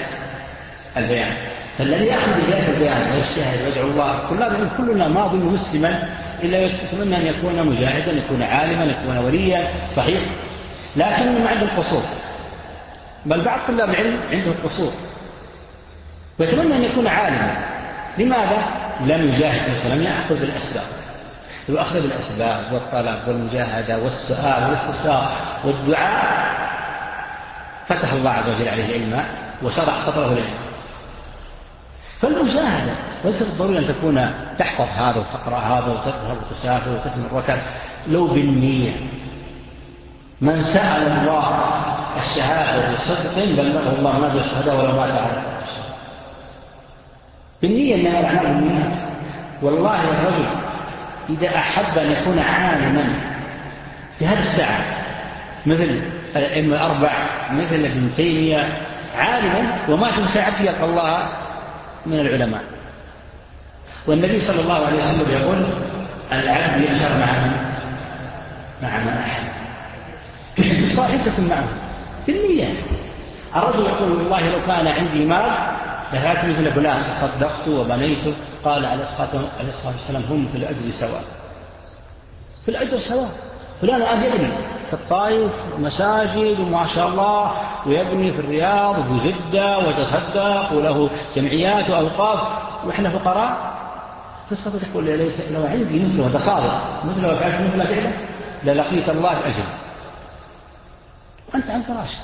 البيان. فالذي يأخذ هداية البيان ويجتهد ويدعو الله كلنا كلنا ماضي مسلما إلا يتمنى أن يكون مجاهدا، يكون عالما، يكون وليا، صحيح، لكن ما عنده قصور، بل بعض طلاب العلم عنده قصور ويتمنى أن يكون عالما. لماذا؟ لم يجاهد مثلا، لم يأخذ بالأسباب. لو أخذ بالأسباب والطلب والمجاهدة والسؤال والاستفسار والدعاء فتح الله عز وجل عليه علما وشرح صدره العلم. فالمجاهدة ليس بالضروري أن تكون تحفظ هذا وتقرأ هذا وتذهب وتسافر وتتم الركب، لو بالنية. من سأل الله الشهادة بصدق بلغه الله ما بالشهادة ولو مات على بالنية، إنما الأعمال بالنيات. والله الرجل إذا أحب أن يكون عالما في هذا الساعة مثل الأئمة الأربع مثل ابن تيمية عالما ومات في ساعته يلقى الله من العلماء. والنبي صلى الله عليه وسلم يقول العبد ينشر مع من؟ مع من أحب. الصالح تكون معه بالنية. الرجل يقول والله لو كان عندي مال لهات مثل فلان تصدقت وبنيت. قال عليه الصلاة والسلام هم في الأجر سواء، في الأجر سواء. فلان الآن يبني في الطائف مساجد وما شاء الله، ويبني في الرياض وفي جدة وتصدق وله جمعيات وأوقاف، وإحنا فقراء. تستطيع تقول لي ليس لو عندي مثله تصادق مثله وفعلت مثله فعله للقيت الله بأجر وأنت عن فراش.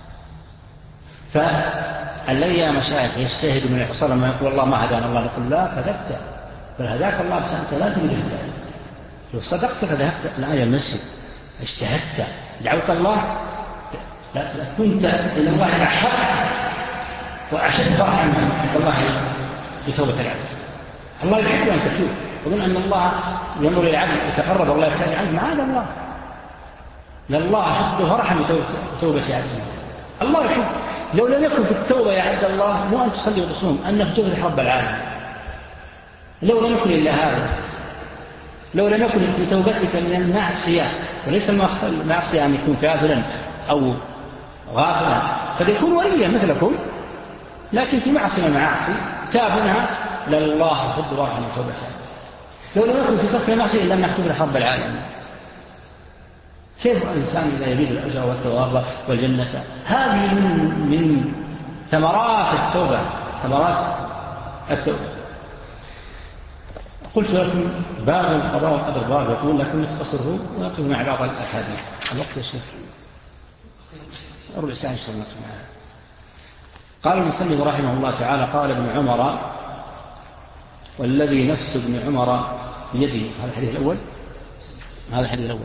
فالذي يا مشايخ يجتهد من الحصول لما يقول الله ما هدانا الله، نقول لا كذبت، بل هداك الله، بس أنت لا تريد الهداية. لو صدقت فذهبت الآية المسجد اجتهدت دعوت الله لا كنت إلى الله أحب وأشد فرحا من الله بتوبة العبد. الله يحب أن تتوب، ومن أن الله ينظر إلى العبد يتقرب الله يبتعد عنه معاذ الله، لأن الله أشد فرحا بتوبة عبده. الله يحب. لو لم يكن في التوبة يا عبد الله مو أن تصلي وتصوم، أن في توبة رب العالمين. لو لم يكن إلا هذا، لو لم يكن في توبتك من المعصية، وليس المعصية أن يكون كافرا أو غافلا، قد يكون وليا مثلكم لكن في معصية معاصي تابنها لله يحب ورحمة توبة. لو لم يكن في ترك المعصية لم يكتب رب العالمين. كيف الإنسان إذا يريد الأجر والثواب والجنة؟ هذه من من ثمرات التوبة، ثمرات التوبة. قلت لكم باب القضاء والقدر باب يقول لكن نختصره ونقف مع بعض الأحاديث. الوقت يا شيخ ربع ساعة إن شاء الله. قال المصنف رحمه الله تعالى قال ابن عمر والذي نفس ابن عمر بيده. هذا الحديث الأول، هذا الحديث الأول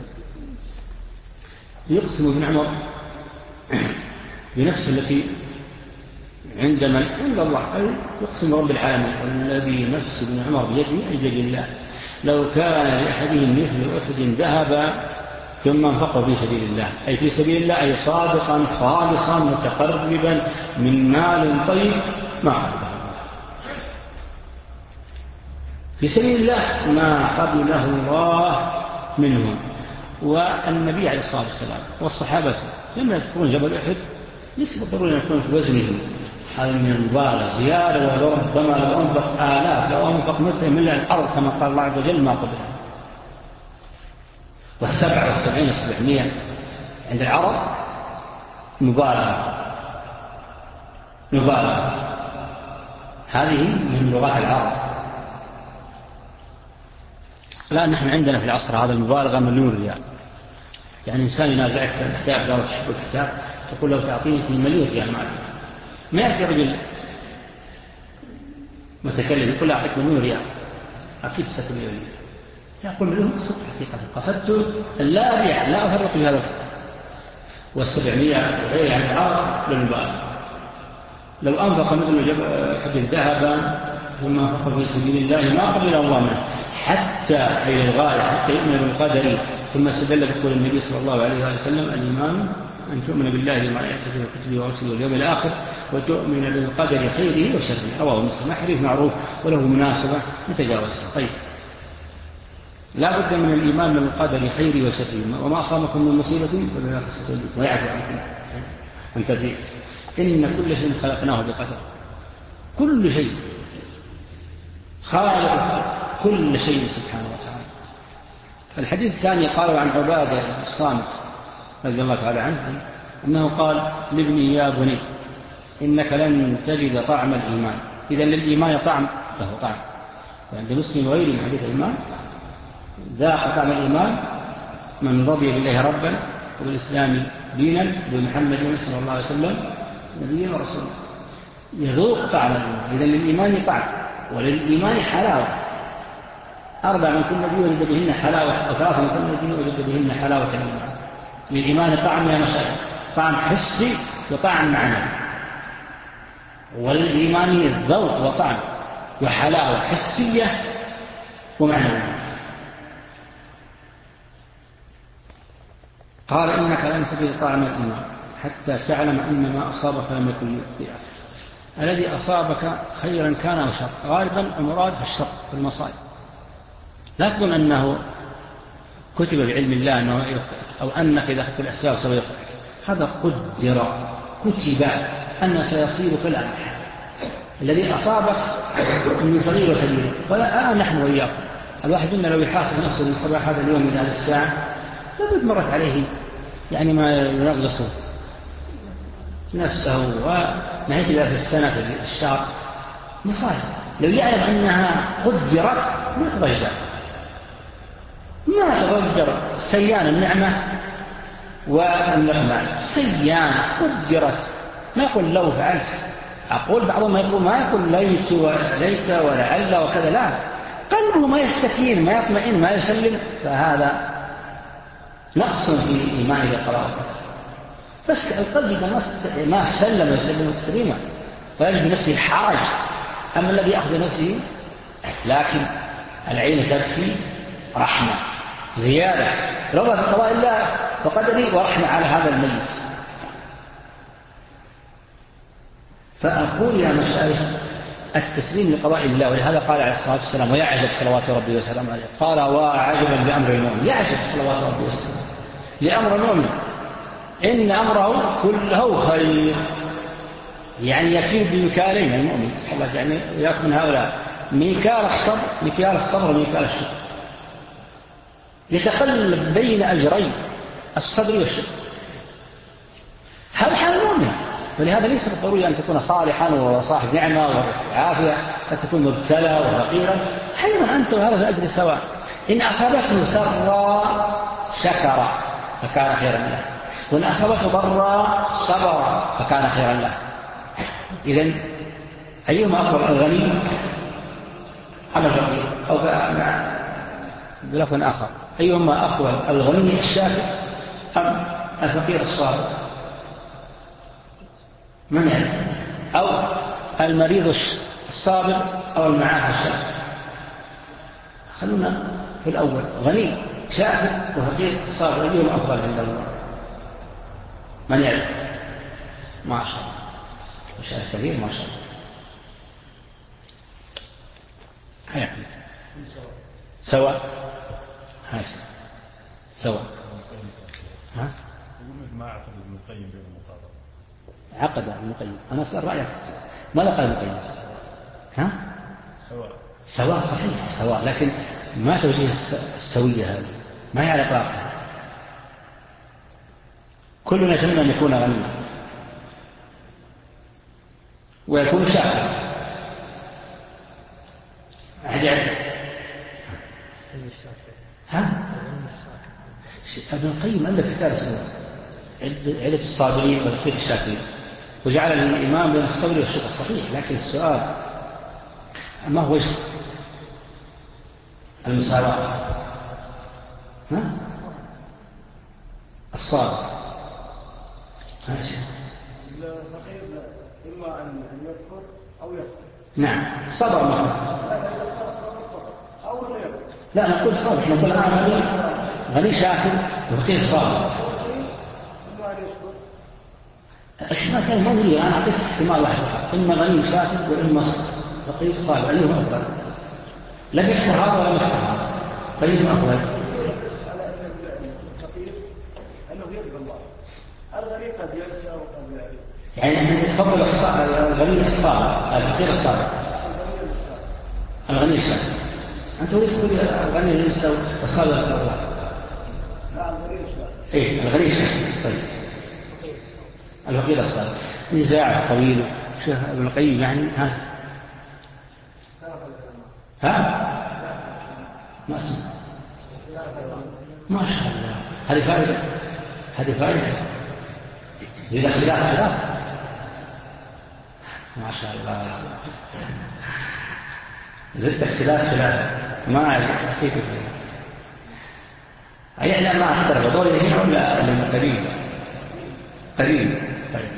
يقسم ابن عمر بنفسه التي عند من عند الله، أي يقسم رب العالمين والذي نفس ابن عمر بيده أي بيد الله لو كان لأحدهم مثل أحد ذهب ثم انفقه في سبيل الله، أي في سبيل الله أي صادقا خالصا متقربا من مال طيب ما قبله في سبيل الله ما قبله الله منه. والنبي عليه الصلاة والسلام والصحابة لما يذكرون جبل أحد ليس بالضروري أن يكون في وزنه، هذا من المبالغة زيادة، وربما لو أنفق آلاف لو أنفق مثل من الأرض كما قال الله عز وجل ما قبله. والسبع والسبعين والسبعمية عند العرب مبالغة، مبالغة هذه من لغات العرب. الآن نحن عندنا في العصر هذا المبالغة مليون ريال، يعني إنسان ينازعك في الكتاب لو تحب الكتاب تقول له تعطيني في مليون ريال معك، ما يأتي رجل متكلم يقول له أعطيك مليون ريال أكيد ستة مليون ريال، يقول مليون قصد حقيقة قصدت لا أبيع لا أفرق في هذا الكتاب. والسبعمية غير عن العرب للمبالغة. لو أنفق مثل حديث ذهب ثم أنفق في سبيل الله ما قبل الله منه حتى إلى الغاية حتى يؤمن بالقدر. ثم استدل بقول النبي صلى الله عليه وسلم الإيمان أن تؤمن بالله وملائكته وكتبه ورسله واليوم الآخر وتؤمن بالقدر خيره وشره. رواه مسلم حديث معروف وله مناسبة نتجاوزها. طيب لا بد من الإيمان بالقدر خيره وشره، وما أصابكم من مصيبة فبما كسبت أيديكم ويعفو عنكم عن كثير. إن كل شيء خلقناه بقدر، كل شيء خالق كل شيء سبحانه وتعالى الحديث الثاني قالوا عن عبادة الصامت رضي الله تعالى عنه أنه قال لابني يا بني إنك لن تجد طعم الإيمان. إذا للإيمان طعم، له طعم. عند مسلم وغيره من حديث الإيمان ذاق طعم الإيمان من رضي بالله ربا وبالإسلام دينا بمحمد صلى الله عليه وسلم نبيا ورسولا. يذوق طعم الإيمان. إذا للإيمان طعم وللإيمان حلاوة. أربع من كل نبي وجد بهن حلاوة، وثلاثة من كل نبي وجد بهن حلاوة الإيمان. للإيمان طعم يا مشايخ، طعم حسي وطعم معنوي. وللإيمان ذوق وطعم وحلاوة حسية ومعنوية. قال إنك لن تجد طعم الإيمان حتى تعلم أن ما أصابك لم يكن يخطئك. الذي أصابك خيرا كان أو شر، غالبا المراد في الشر في المصائب. لا تظن أنه كتب بعلم الله أنه يخطئك أو أنك إذا أخذت الأسباب سوف يخطئك. هذا قدر كتب أن سيصيبك الأمر. الذي أصابك من صغير وكبير ولا آه نحن وإياكم. الواحد منا لو يحاسب نفسه من صباح هذا اليوم إلى هذه الساعة لابد مرت عليه يعني ما ينغص نفسه ونهيت له في السنة في الشهر مصائب. لو يعلم أنها قدرت ما تضجر ما تضجر سيان النعمة والنعمة سيان قدرت. ما يقول لو فعلت، أقول بعضهم ما يقول ما يقول ليت وليت ولعل وكذا، لا، قلبه ما يستكين ما يطمئن ما يسلم، فهذا نقص في إيمان القضاء. بس القلب إذا ما سلم يسلم تسليما ويجد نفسه الحرج. أما الذي يأخذ نفسه لكن العين تبكي رحمة زيادة رضا بقضاء الله وقدره ورحمة على هذا الميت. فأقول يا مشايخ التسليم لقضاء الله، ولهذا قال عليه الصلاة والسلام ويعجب صلوات ربي وسلامه عليه، قال وعجبا بأمر المؤمن. يعجب صلوات ربي وسلامه لأمر المؤمن إن أمره كله خير. يعني يكيل بمكالين المؤمن صلى الله عليه وسلم، يعني يأخذ من هؤلاء ميكال الصبر ميكال الصبر وميكال الشكر، يتقلب بين أجرين الصبر والشكر. هذا حال المؤمن. ولهذا ليس بالضروري أن تكون صالحا وصاحب نعمة وعافية، أن تكون مبتلى وفقيرا. حيث أنت وهذا في أجر سواء. إن أصابته سرا شكر فكان خيرا له، وإن أصابته ضرا صبر فكان خيرا له. إذن أيهما أفضل، الغني أم الفقير؟ أو بلفظ آخر أيهما أفضل، الغني الشاكر أم الفقير الصابر؟ من يعرف؟ أو المريض الصابر أو المعافى الشاكر؟ خلونا في الأول، غني شاكر وفقير صابر، أيهما أفضل عند الله؟ من يعرف؟ ما شاء الله وشاء كبير ما شاء الله. حياك سواء هاشم سواء. ها؟ ما عقد ابن القيم بين المقابلة. عقد ابن القيم. أنا أسأل رأيك ماذا قال ابن القيم؟ ها؟ سواء سواء صحيح سواء، لكن ما توجيه السوية هذه، ما هي على إطلاقها. كلنا يتمنى أن يكون غنيا ويكون شاكرا. أحد يعرف؟ ها؟ ابن القيم ألف كتاب اسمه عدة الصابرين وتقية الشاكرين، وجعل الإمام بين الصبر والشكر صحيح. لكن السؤال ما هو وجه المساواة؟ ها؟ الصابر الفقير إما أن يذكر أو يذكر. نعم صبر معه. أو لا يذكر. لا نقول صبر، نقول الآن غني غني شاكر وفقير صابر. ما كان ما أدري، أنا أعطيك احتمال واحد فقط، إما غني شاكر وإما فقير صابر، أيهما أفضل؟ لم يحفر هذا ولا يحفر هذا، أيهما أفضل؟ على الفقير أنه يرضى الله، الغني قد ينسى وقد يعرف. يعني أنت تفضل الغني الصابر الفقير الصابر الغني الشاكر. أنت تريد تقول الغني الإنس والصابر الله. لا الغريب. إيه الغريب. طيب الفقير الصابر نزاع طويل. شوف ابن القيم يعني ها ها ما اسمع ما شاء الله. هذه فائدة هذه فائدة إذا خلاف خلاف ما شاء الله. زدت اختلاف خلاف ما أحسيت يعني ما أحترق دوري هنا ولا قريب قريب. طيب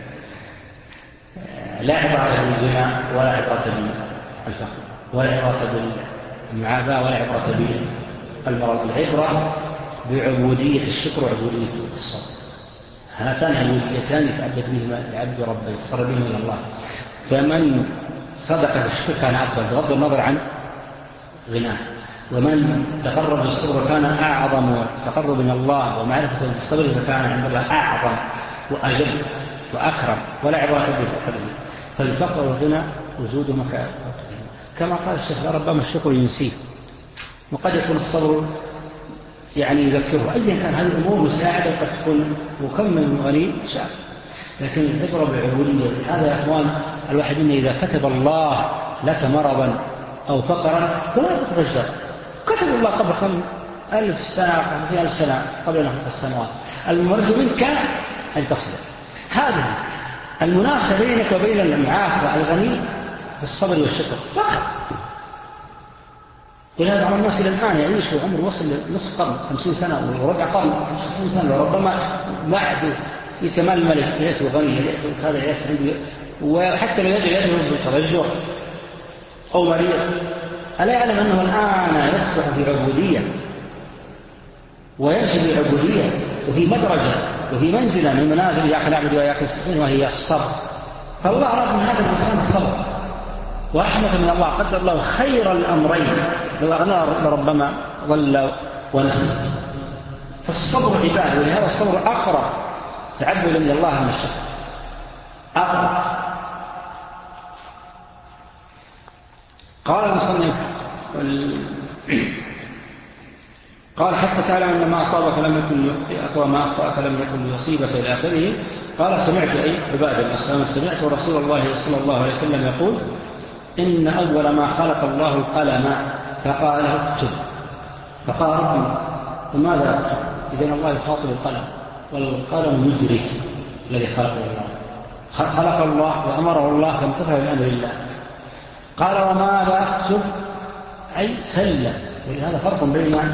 لا عبرة بالزنا ولا عبرة بالفقر ولا عبرة بالمعافاة ولا عبرة بالمرض. العبرة بعبودية الشكر وعبودية الصبر. هاتان عبوديتان يتعبد بهما العبد ربه يقرب بهما إلى الله. فمن صدق بالشكر كان أفضل بغض النظر عن غناه، ومن تقرب بالصبر كان أعظم تقرب من الله ومعرفة بالصبر فكان عند الله أعظم وأجل وأكرم ولا عبرة بالفقر. فالفقر والغنى وجودهما كما قال الشيخ ربما الشكر ينسيه وقد يكون الصبر يعني يذكره. أيا كان هذه الأمور مساعدة قد تكون مكمل غني شاف. لكن العبرة بالعبودية هذا يا أخوان الواحد منا إذا كتب الله لك مرضا أو فقرا فلا تترجى. كتب الله قبل خم ألف سنة خمسين ألف سنة قبل نحن السنوات. المرجو منك أن تصبر. هذه المنافسة بينك وبين المعافى الغني بالصبر والشكر فقط. ولهذا على الناس إلى الآن يعيشوا عمر وصل نصف قرن خمسين سنة وربع قرن خمسين سنة وربما بعد في كمال الملك يأتي غني هذا يأتي وحتى لو يدعو يدعو بالترجع أو مريض ألا يعلم أنه الآن يصبح في عبودية ويمشي في عبودية وفي مدرجة وفي منزلة من منازل يأكل عبد ويأكل السكين وهي الصبر. فالله أراد من هذا الإنسان الصبر ورحمة من الله. قدر الله خير الأمرين لو أغنى لربما ظل ونسي. فالصبر عبادة ولهذا الصبر أقرب تعبدا من الله من الشكر أقرب. قال المصنف قال حتى تعلم أن ما أصابك لم يكن يخطئك وما أخطأك لم يكن يصيبك إلى آخره. قال سمعت أي عبادة الإسلام سمعت رسول الله صلى الله عليه وسلم يقول إن أول ما خلق الله القلم فقال اكتب. فقال ربي وماذا أكتب؟ إذن الله يخاطب القلم والقلم مدرك الذي خلقه الله خلق الله وأمره الله فامتثل بأمر الله. قال وماذا أكتب؟ أي سلم. ولهذا فرق بين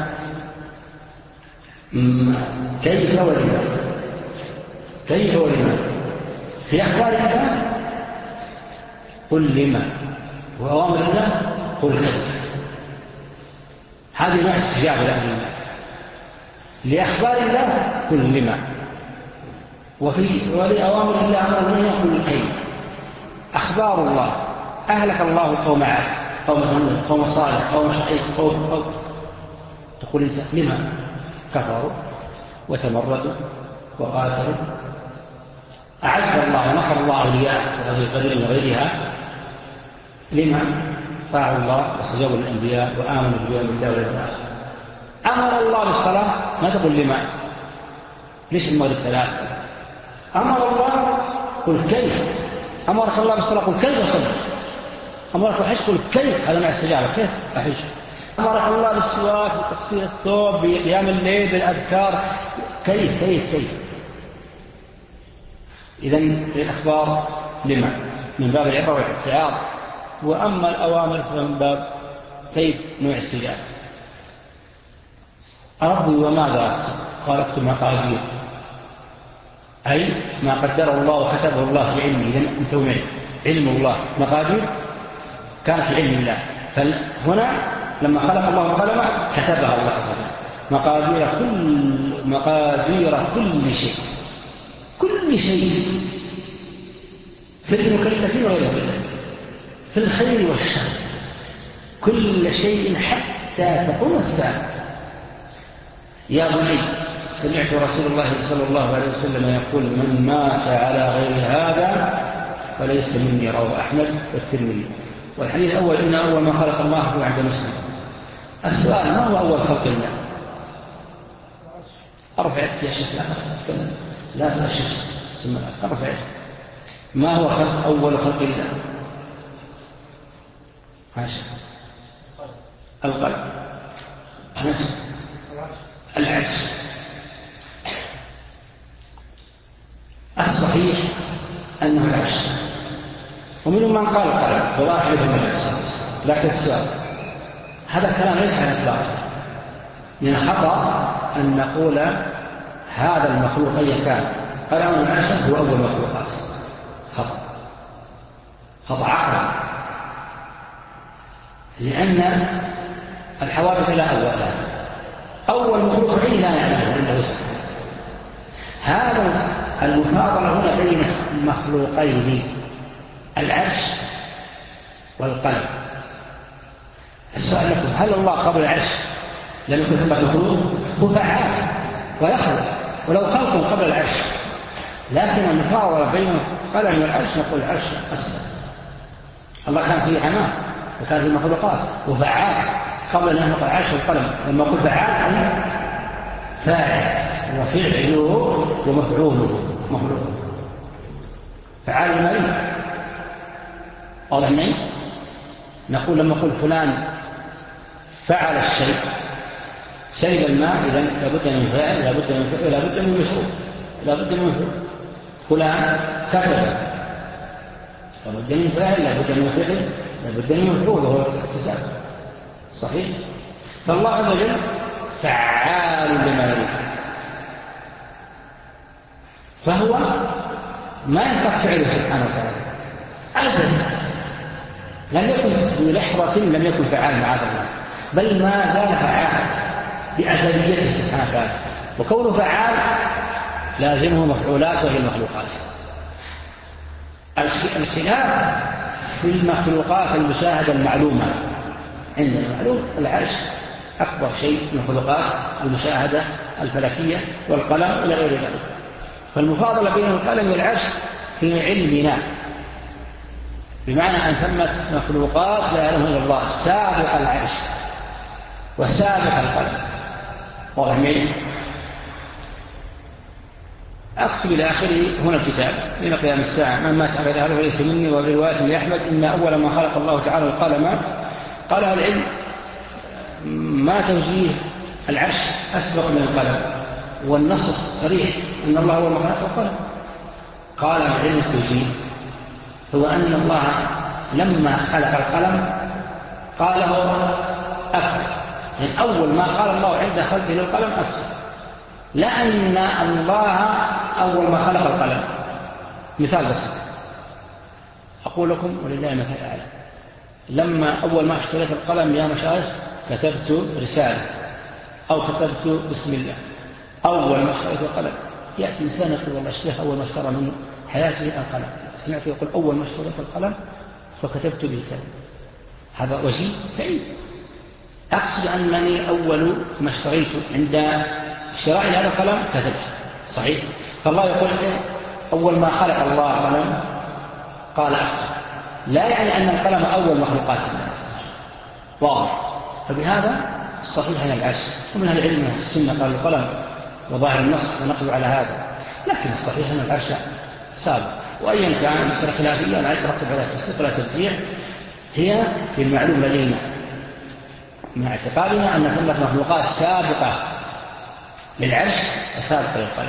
كيف ولما كيف ولما في أخبار الله قل لما وأوامر الله قل كيف. هذه نوع استجابة لأمر الله. لأخبار الله قل لما وفي ولأوامر الله أمر الله قل كيف. أخبار الله أهلك الله قوم عاد قوم ثمود قوم صالح قوم شعيب قوم قوم تقول انت لما كفروا وتمردوا وقاتلوا. أعز الله ونصر الله أولياء وغزو بدر وغيرها لما طاعوا الله واستجابوا للأنبياء وآمنوا باليوم الله واليوم الآخر. أمر الله بالصلاة ما تقول لما ليش المرض الثلاث. أمر الله قل كيف. أمرك الله بالصلاة قل كيف أصلي. أمرك الحج قل كيف. هذا مع استجابة كيف أحج. أمرك الله بالسواك بتقصير الثوب بقيام الليل بالأذكار كيف كيف كيف. إذن الأخبار لما من باب العبرة والاتعاظ. وأما الأوامر فمن باب كيف نوع استجابة. ربي وماذا قال اكتب مقادير أي ما قدره الله وكتبه الله في علمه. إذن أنتم علم الله مقادير كانت في علم الله. فهنا لما خلق الله القلم كتبها الله تعالى مقادير كل مقادير كل شيء كل شيء في المكلفين وغير المكلفين في الخير والشر كل شيء حتى تقوم الساعة. يا بني سمعت رسول الله صلى الله عليه وسلم يقول من مات على غير هذا فليس مني. رواه أحمد والترمذي. والحديث الأول إن أول ما خلق الله هو عند مسلم. السؤال ما هو أول خلق الله؟ أرفع يا شيخ لا لا تأشش ثم أرفع ما هو خلق أول خلق الله؟ ماشي القلب العرش. الصحيح أنه العرش، ومنهم من قال القلب وواحد من العرش. لكن السؤال هذا الكلام ليس على إطلاقه، من الخطأ أن نقول هذا المخلوق أي كان قلم العرش هو أول مخلوقات. خطأ خطأ عقل، لأن الحوادث لا أولها. أول مخلوق عين لا يعلمه إلا هو سبحانه. هذا المفاضلة هنا بين مخلوقين العرش والقلم. السؤال لكم هل الله قبل العرش لم يكن ثم مخلوق؟ هو فعال ويخلق ولو خلقه قبل العرش، لكن المفاضلة بين القلم والعرش نقول العرش أسفل. الله كان فيه عناء وكان فيه مخلوقات وفعال قبل أن يخلق العرش والقلم. لما قلت فعال فاعل وفعله ومفعوله مخلوق. فعال المريض واضح معي؟ نقول لما قل فلان فعل الشيء شرب الماء إذا لابد من فاعل لابد من فعل لابد من مشروع لابد من مفعول. فلان كتب لابد من فاعل لابد من فعل لابد من مفعول وهو الاكتساب. صحيح؟ فالله عز وجل فعال لما يريد، فهو ما ينفع فعله سبحانه وتعالى أبدا. لم يكن بلحظة لم يكن فعال معاذ الله، بل ما زال فعال بأزليته سبحانه وتعالى. وكونه فعال لازمه مفعولات وهي المخلوقات. الخلاف في المخلوقات المشاهدة المعلومة. عندنا معلوم العرش أكبر شيء من المخلوقات المشاهدة الفلكية والقلم إلى غير ذلك. فالمفاضلة بين القلم والعرش في علمنا، بمعنى أن ثمت مخلوقات لا يعلمها إلا الله سابق العرش وسابق القلم. واضح معي؟ أكتب إلى آخره هنا الكتاب إلى قيام الساعة. من مات على هذا وليس مني. وبرواية لأحمد إن أول ما خلق الله تعالى القلم. قال العلم ما توجيه العرش أسبق من القلم، والنص صريح أن الله هو ما خلق القلم. قال العلم التوجيه هو أن الله لما خلق القلم قاله أكبر، يعني أول ما قال الله عند خلقه للقلم أكبر، لأن الله أول ما خلق القلم. مثال بسيط أقول لكم ولله مثل أعلى. لما أول ما اشتريت القلم يا مشايخ كتبت رسالة أو كتبت بسم الله. أول ما اشتريت القلم يأتي إنسان يقول والله الشيخ أول ما اشترى من حياته القلم، سمعت يقول أول ما اشتريت القلم فكتبت به كلمة. هذا وجيه بعيد. أقصد أنني أول ما اشتريت عند شراء هذا القلم كتبت. صحيح؟ فالله يقول أول ما خلق الله القلم قال أكتب، لا يعني أن القلم أول مخلوقات الناس. واضح؟ فبهذا الصحيح أن العرش، ومن هذا العلم السنة قال القلم وظاهر النص ونقل على هذا، لكن الصحيح أن العرش سابق. وأيا كان مسألة خلافية لا يترتب عليها تصديق ولا ترجيع، هي بالمعلوم لدينا مع اعتقادنا أن ثمة مخلوقات سابقة للعرش وسابقة للقلم.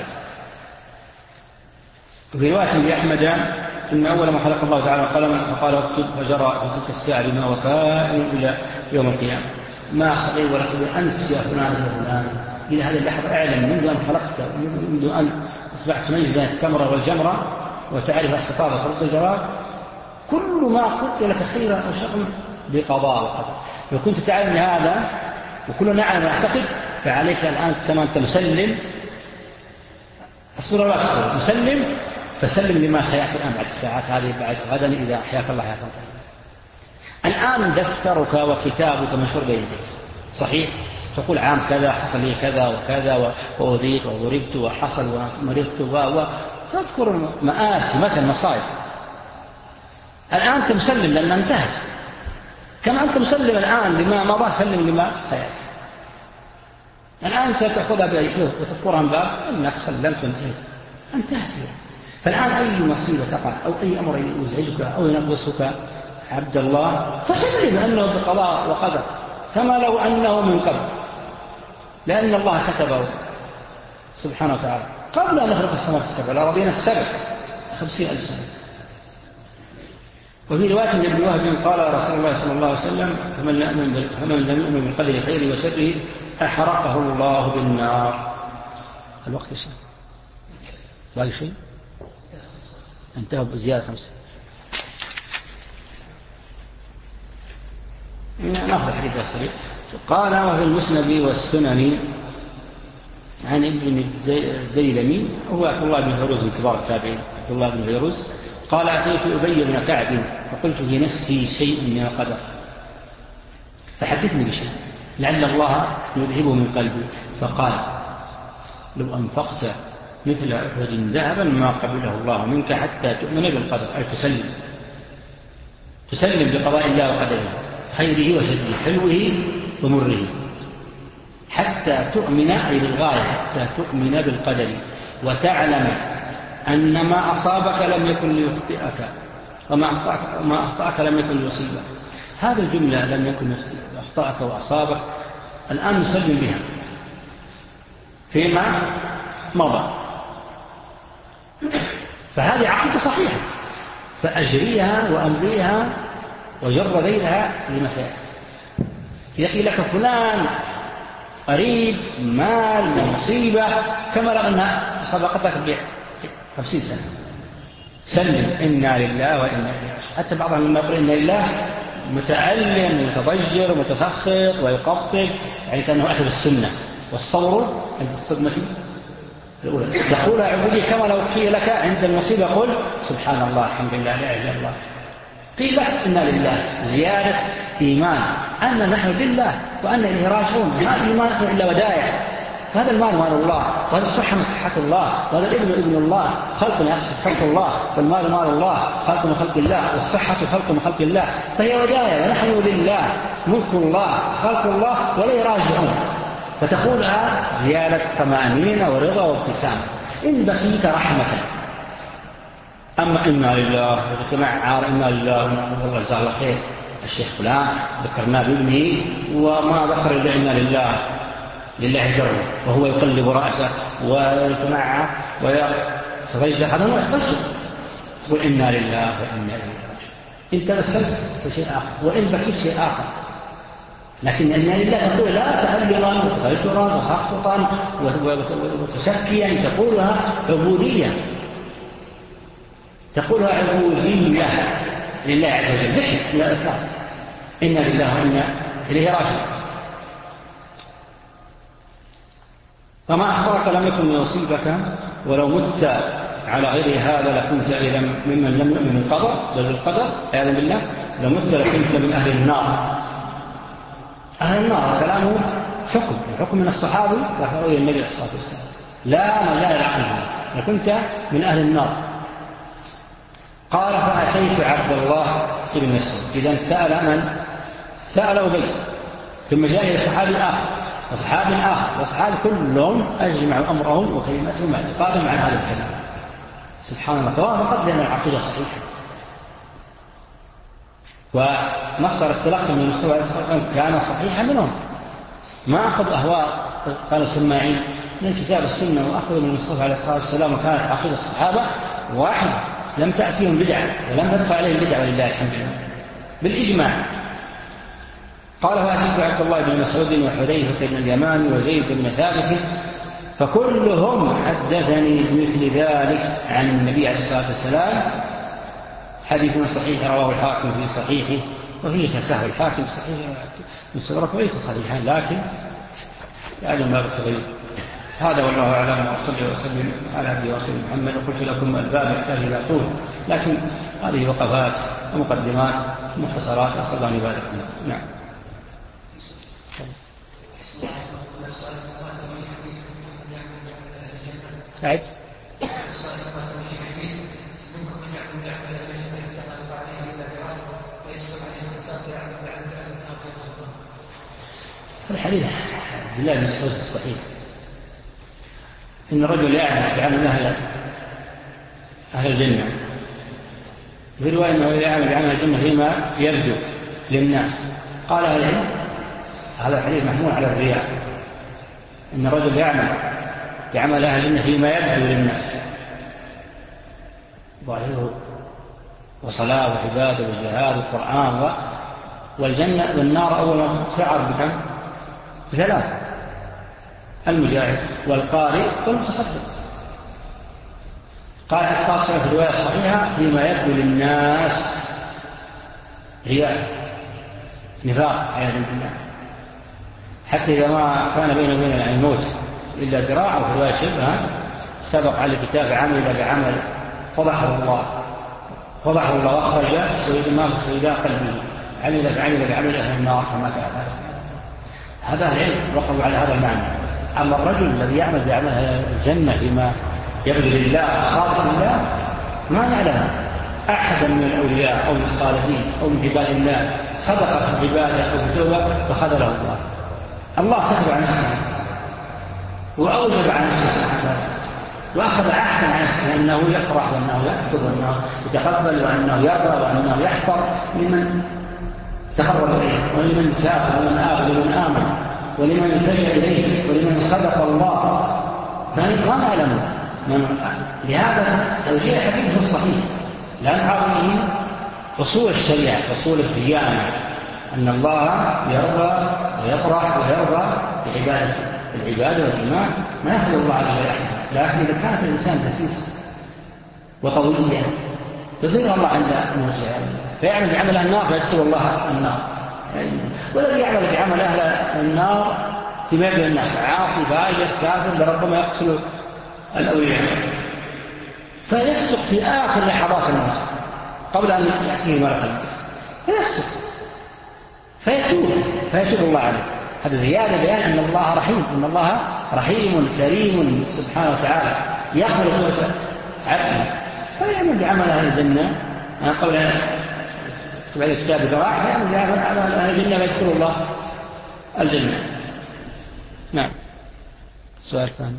وفي رواية لأحمد إن أول ما خلق الله تعالى القلم فقال اكتب، فجرى في تلك الساعة بما وكائن إلى يوم القيامة. ما صغير ولا كبير أنت يا فلان يا فلان إلى هذه اللحظة أعلم منذ أن خلقت، منذ أن أصبحت تميز بين التمرة والجمرة وتعرف اختطاب خلق الجراد، كل ما قلت لك خيرا أو شر بقضاء وقدر. لو كنت تعلم هذا وكل نعلم ونعتقد فعليك الآن كما أنت مسلم الصورة لا تصور مسلم، فسلم لما سيأتي الآن بعد الساعات هذه بعد غدا إذا أحياك الله حياة طيبة. الآن دفترك وكتابك مشهور بين يديك. صحيح؟ تقول عام كذا حصل لي كذا وكذا وأوذيت وضربت وحصل ومرضت و تذكر مآسي مثل مصائب. الآن أنت مسلم لأن انتهت. كما أنت مسلم الآن لما مضى سلم لما سيأتي. الآن ستأخذها بأيديه وتذكرها من باب إنك سلمت وانتهيت انتهت. فالآن أي مصيبة تقع أو أي أمر يزعجك أو ينقصك عبد الله فسلم أنه بقضاء وقدر كما لو أنه من قبل، لأن الله كتبه سبحانه وتعالى قبل أن نخلق السماء السبع الأراضين السبع خمسين ألف سنة. وفي رواية ابن وهب قال رسول الله صلى الله عليه وسلم فمن لم يؤمن بالقدر خيره وشره أحرقه الله بالنار. الوقت الشيء باقي شيء انتهى بزيادة خمسة. نأخذ الحديث السريع. قال وفي المسند والسنن عن ابن الديلمي هو عبد الله بن فيروز من كبار التابعين. عبد الله بن فيروز قال أتيت أبي بن كعب فقلت في نفسي شيء من القدر فحدثني بشيء لعل الله يذهبه من قلبي. فقال لو أنفقت مثل أحد ذهبا ما قبله الله منك حتى تؤمن بالقدر، أي تسلم تسلم بقضاء الله وقدره خيره وشره حلوه ومره حتى تؤمن، أي بالغاية حتى تؤمن بالقدر وتعلم أن ما أصابك لم يكن ليخطئك وما أخطأك لم يكن ليصيبك. هذه الجملة لم يكن أخطأك وأصابك الآن نسلم بها فيما مضى، فهذه عقيدة صحيحة فأجريها وأمضيها وجر ذيلها لما سيأتي. يقي لك فلان قريب مال ومصيبة كما لو أنها سبقتك بخمسين سنة سلم إنا لله وإنا إليه راجعون. حتى بعضهم لما يقول إنا لله متألم ومتضجر ومتسخط ويقطب يعني كأنه أهل السنة والصبر عند الصدمة الأولى. يقول عبودي كما لو قيل لك عند المصيبة قل سبحان الله الحمد لله لا إله إلا الله. قيل لك إنا لله زيادة إيمان أن نحن بالله وأن إليه راجعون. ما الإيمان نحن إلا ودائع. هذا المال مال الله وهذا الصحة مصحة الله وهذا الابن ابن الله خلق من خلق الله والمال مال الله خلق من خلق الله والصحة خلق من خلق الله فهي ودائع ونحن لله ملك الله خلق الله وإليه راجعون. فتقولها زيادة طمأنينة ورضا وابتسامة إن بقيت رحمة. أما إنا لله وجماعة عار إنا لله والله جزاه الله خير الشيخ فلان ذكرنا بابنه وما ذكر إلا إنا لله لله جره وهو يقلب رأسه ويتمعى ويتغجل هذا ما يحتاج تقول إنا لله وإنا إليه راجعون. إن تبسمت فشيء آخر وإن بكيت شيء آخر. لكن إنا لله تقول لا تهللا وتغيرا وسخطا وتشكيا تقولها عبودية تقولها عبودية لله عز وجل ذكر من الإطلاق إنا لله وإنا إليه راجعون. فما أخبرك لم يكن يصيبك ولو مت على غير هذا لكنت إذا ممن لم يؤمن القدر بل بالقدر أعلم بالله لمت لكنت من أهل النار. أهل النار كلامه حكم حكم من الصحابي رفعوا النبي عليه الصلاة والسلام لا مجال العقل لكنت من أهل النار. قال فأتيت عبد الله بن مسعود إذا سأل من سأل أبي ثم جاء إلى صحابي آخر وصحابي آخر وصحابي كلهم أجمعوا أمرهم وكلمتهم اعتقادهم عن هذا الكلام. سبحان الله فهو قد لنا العقيدة صحيحة ومصدر التلقي من المستوى كان صحيحا منهم ما أخذ أهواء قال السماعين من كتاب السنة وأخذ من المصطفى عليه الصلاة والسلام وكانت عقيدة الصحابة واحد لم تأتيهم بدعة ولم تدفع عليهم بدعة ولله الحمد لله بالإجماع. قال فأتيت عبد الله بن مسعود وحذيفة بن اليمان وزيد بن ثابت فكلهم حدثني بمثل ذلك عن النبي عليه الصلاة والسلام. حديث صحيح رواه الحاكم في صحيحه وفيه تساهل الحاكم صحيح مستدرك وليس صحيحا لكن يعلم باب التغيير. هذا والله أعلم وصلي وسلم على عبده ورسوله محمد. وقلت لكم الباب يحتاج إلى طول لكن هذه وقفات ومقدمات مختصرات أسأل الله أن يبارك فيكم. نعم. أعد. الحديث بالله من الصوت الصحيح إن الرجل يعمل بعمل أهل أهل الجنة، في رواية أنه يعمل بعمل الجنة فيما يبدو للناس. قال أهل العلم هذا الحديث محمول على الرياء، إن الرجل يعمل بعمل أهل الجنة فيما يبدو للناس، ظاهره وصلاة وعبادة وجهاد وقرآن والجنة والنار أول ما تعر بكم بثلاثة: المجاهد والقارئ والمتصدق. قال الخاصة في الرواية الصحيحة فيما يبدو للناس رياء نفاق عياذا بالله، حتى إذا ما كان بينه وبين الموت إلا ذراع، أو في رواية شبهة سبق على الكتاب عمل بعمل فضحه الله فضحه الله وأخرج سويد ما في سويداء قلبه، عمل بعمل بعمل أهل النار فما كان هذا العلم وقعوا على هذا المعنى. أما الرجل الذي يعمل بعمل الجنة فيما يبدو لله خالق لله ما نعلم أحدا من الأولياء أو من الصالحين أو من عباد الله صدق في عباده أو بتوبة فخذله الله. الله كتب عن نفسه وأوجب عن نفسه وأخذ عهدا عن نفسه أنه يفرح وأنه يكتب وأنه يتقبل وأنه يرضى وأنه يحفظ لمن تقرب إليه ولمن تاب ولمن آب ولمن آمن ولمن يتجه إليه ولمن صدق الله. فما نعلم لهذا توجيه حديثه الصحيح لا نعرضه أصول الشريعة أصول الديانة، أن الله يرضى ويفرح ويرضى بعبادة العبادة والإيمان ما يأخذ الله عز وجل. لكن إذا كانت الإنسان دسيس وطويليا يضير الله عند موسى فيعمل بعمل النار فيدخل الله النار، والذي يعمل بعمل أهل النار فيما يبدو الناس عاصي فاجر كافر لربما يقتل الأولياء فيسلك في آخر لحظات الموت قبل أن يأتيه ملك الموت فيسلك فيتوب فيتوب الله عليه. هذا زيادة بيان أن الله رحيم، أن الله رحيم كريم سبحانه وتعالى يقبل توبة عبده فيعمل بعمل أهل الجنة قبل أن يكتب عليه كتاب ذراع فيعمل بعمل أهل الجنة فيدخل الله الجنة. نعم. سؤال ثاني.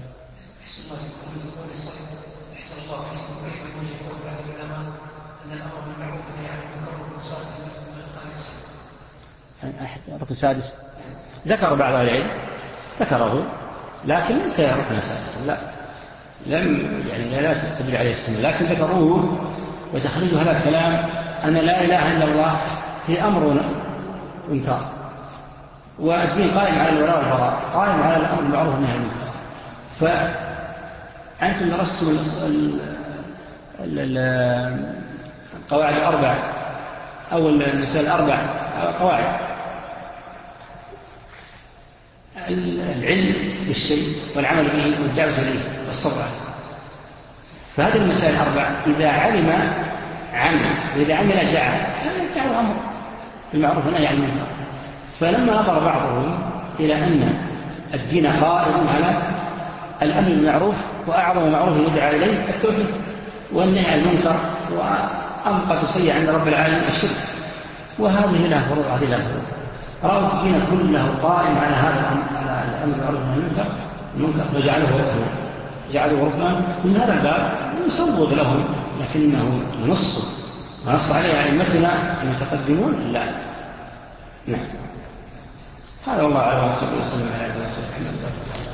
أحد ركن سادس ذكر بعض العلم ذكره لكن ليس ركن سادس، لا لم يعني لا تدل عليه السنة، لكن ذكروه وتخريج هذا الكلام أن لا إله إلا الله هي أمر وإنكار، والدين قائم على الولاء والبراء، قائم على الأمر المعروف والنهي عن المنكر. فأنتم درستم القواعد الأربع أو المسائل الأربع قواعد العلم بالشيء والعمل به والدعوة إليه والصبر عليه. فهذه المسائل الأربع إذا علم عمل وإذا عمل جعل هذا يدعو أمر بالمعروف والنهي عن المنكر. فلما نظر بعضهم إلى أن الدين قائم على الأمر بالمعروف وأعظم معروف يدعى إليه التوحيد والنهي عن المنكر وأنقذ سيء عند رب العالمين الشرك، وهذه لها فروع هذه لها فروع. رأوا الدين كله قائم على هذا الأمر على الأمر بالمعروف والنهي عن المنكر فجعله ركنا جعله ركنا. من هذا الباب يصوب لهم لكنه نص ونص عليه أئمتنا المتقدمون لا. نعم. هذا والله أعلم. صلى الله عليه وسلم على محمد.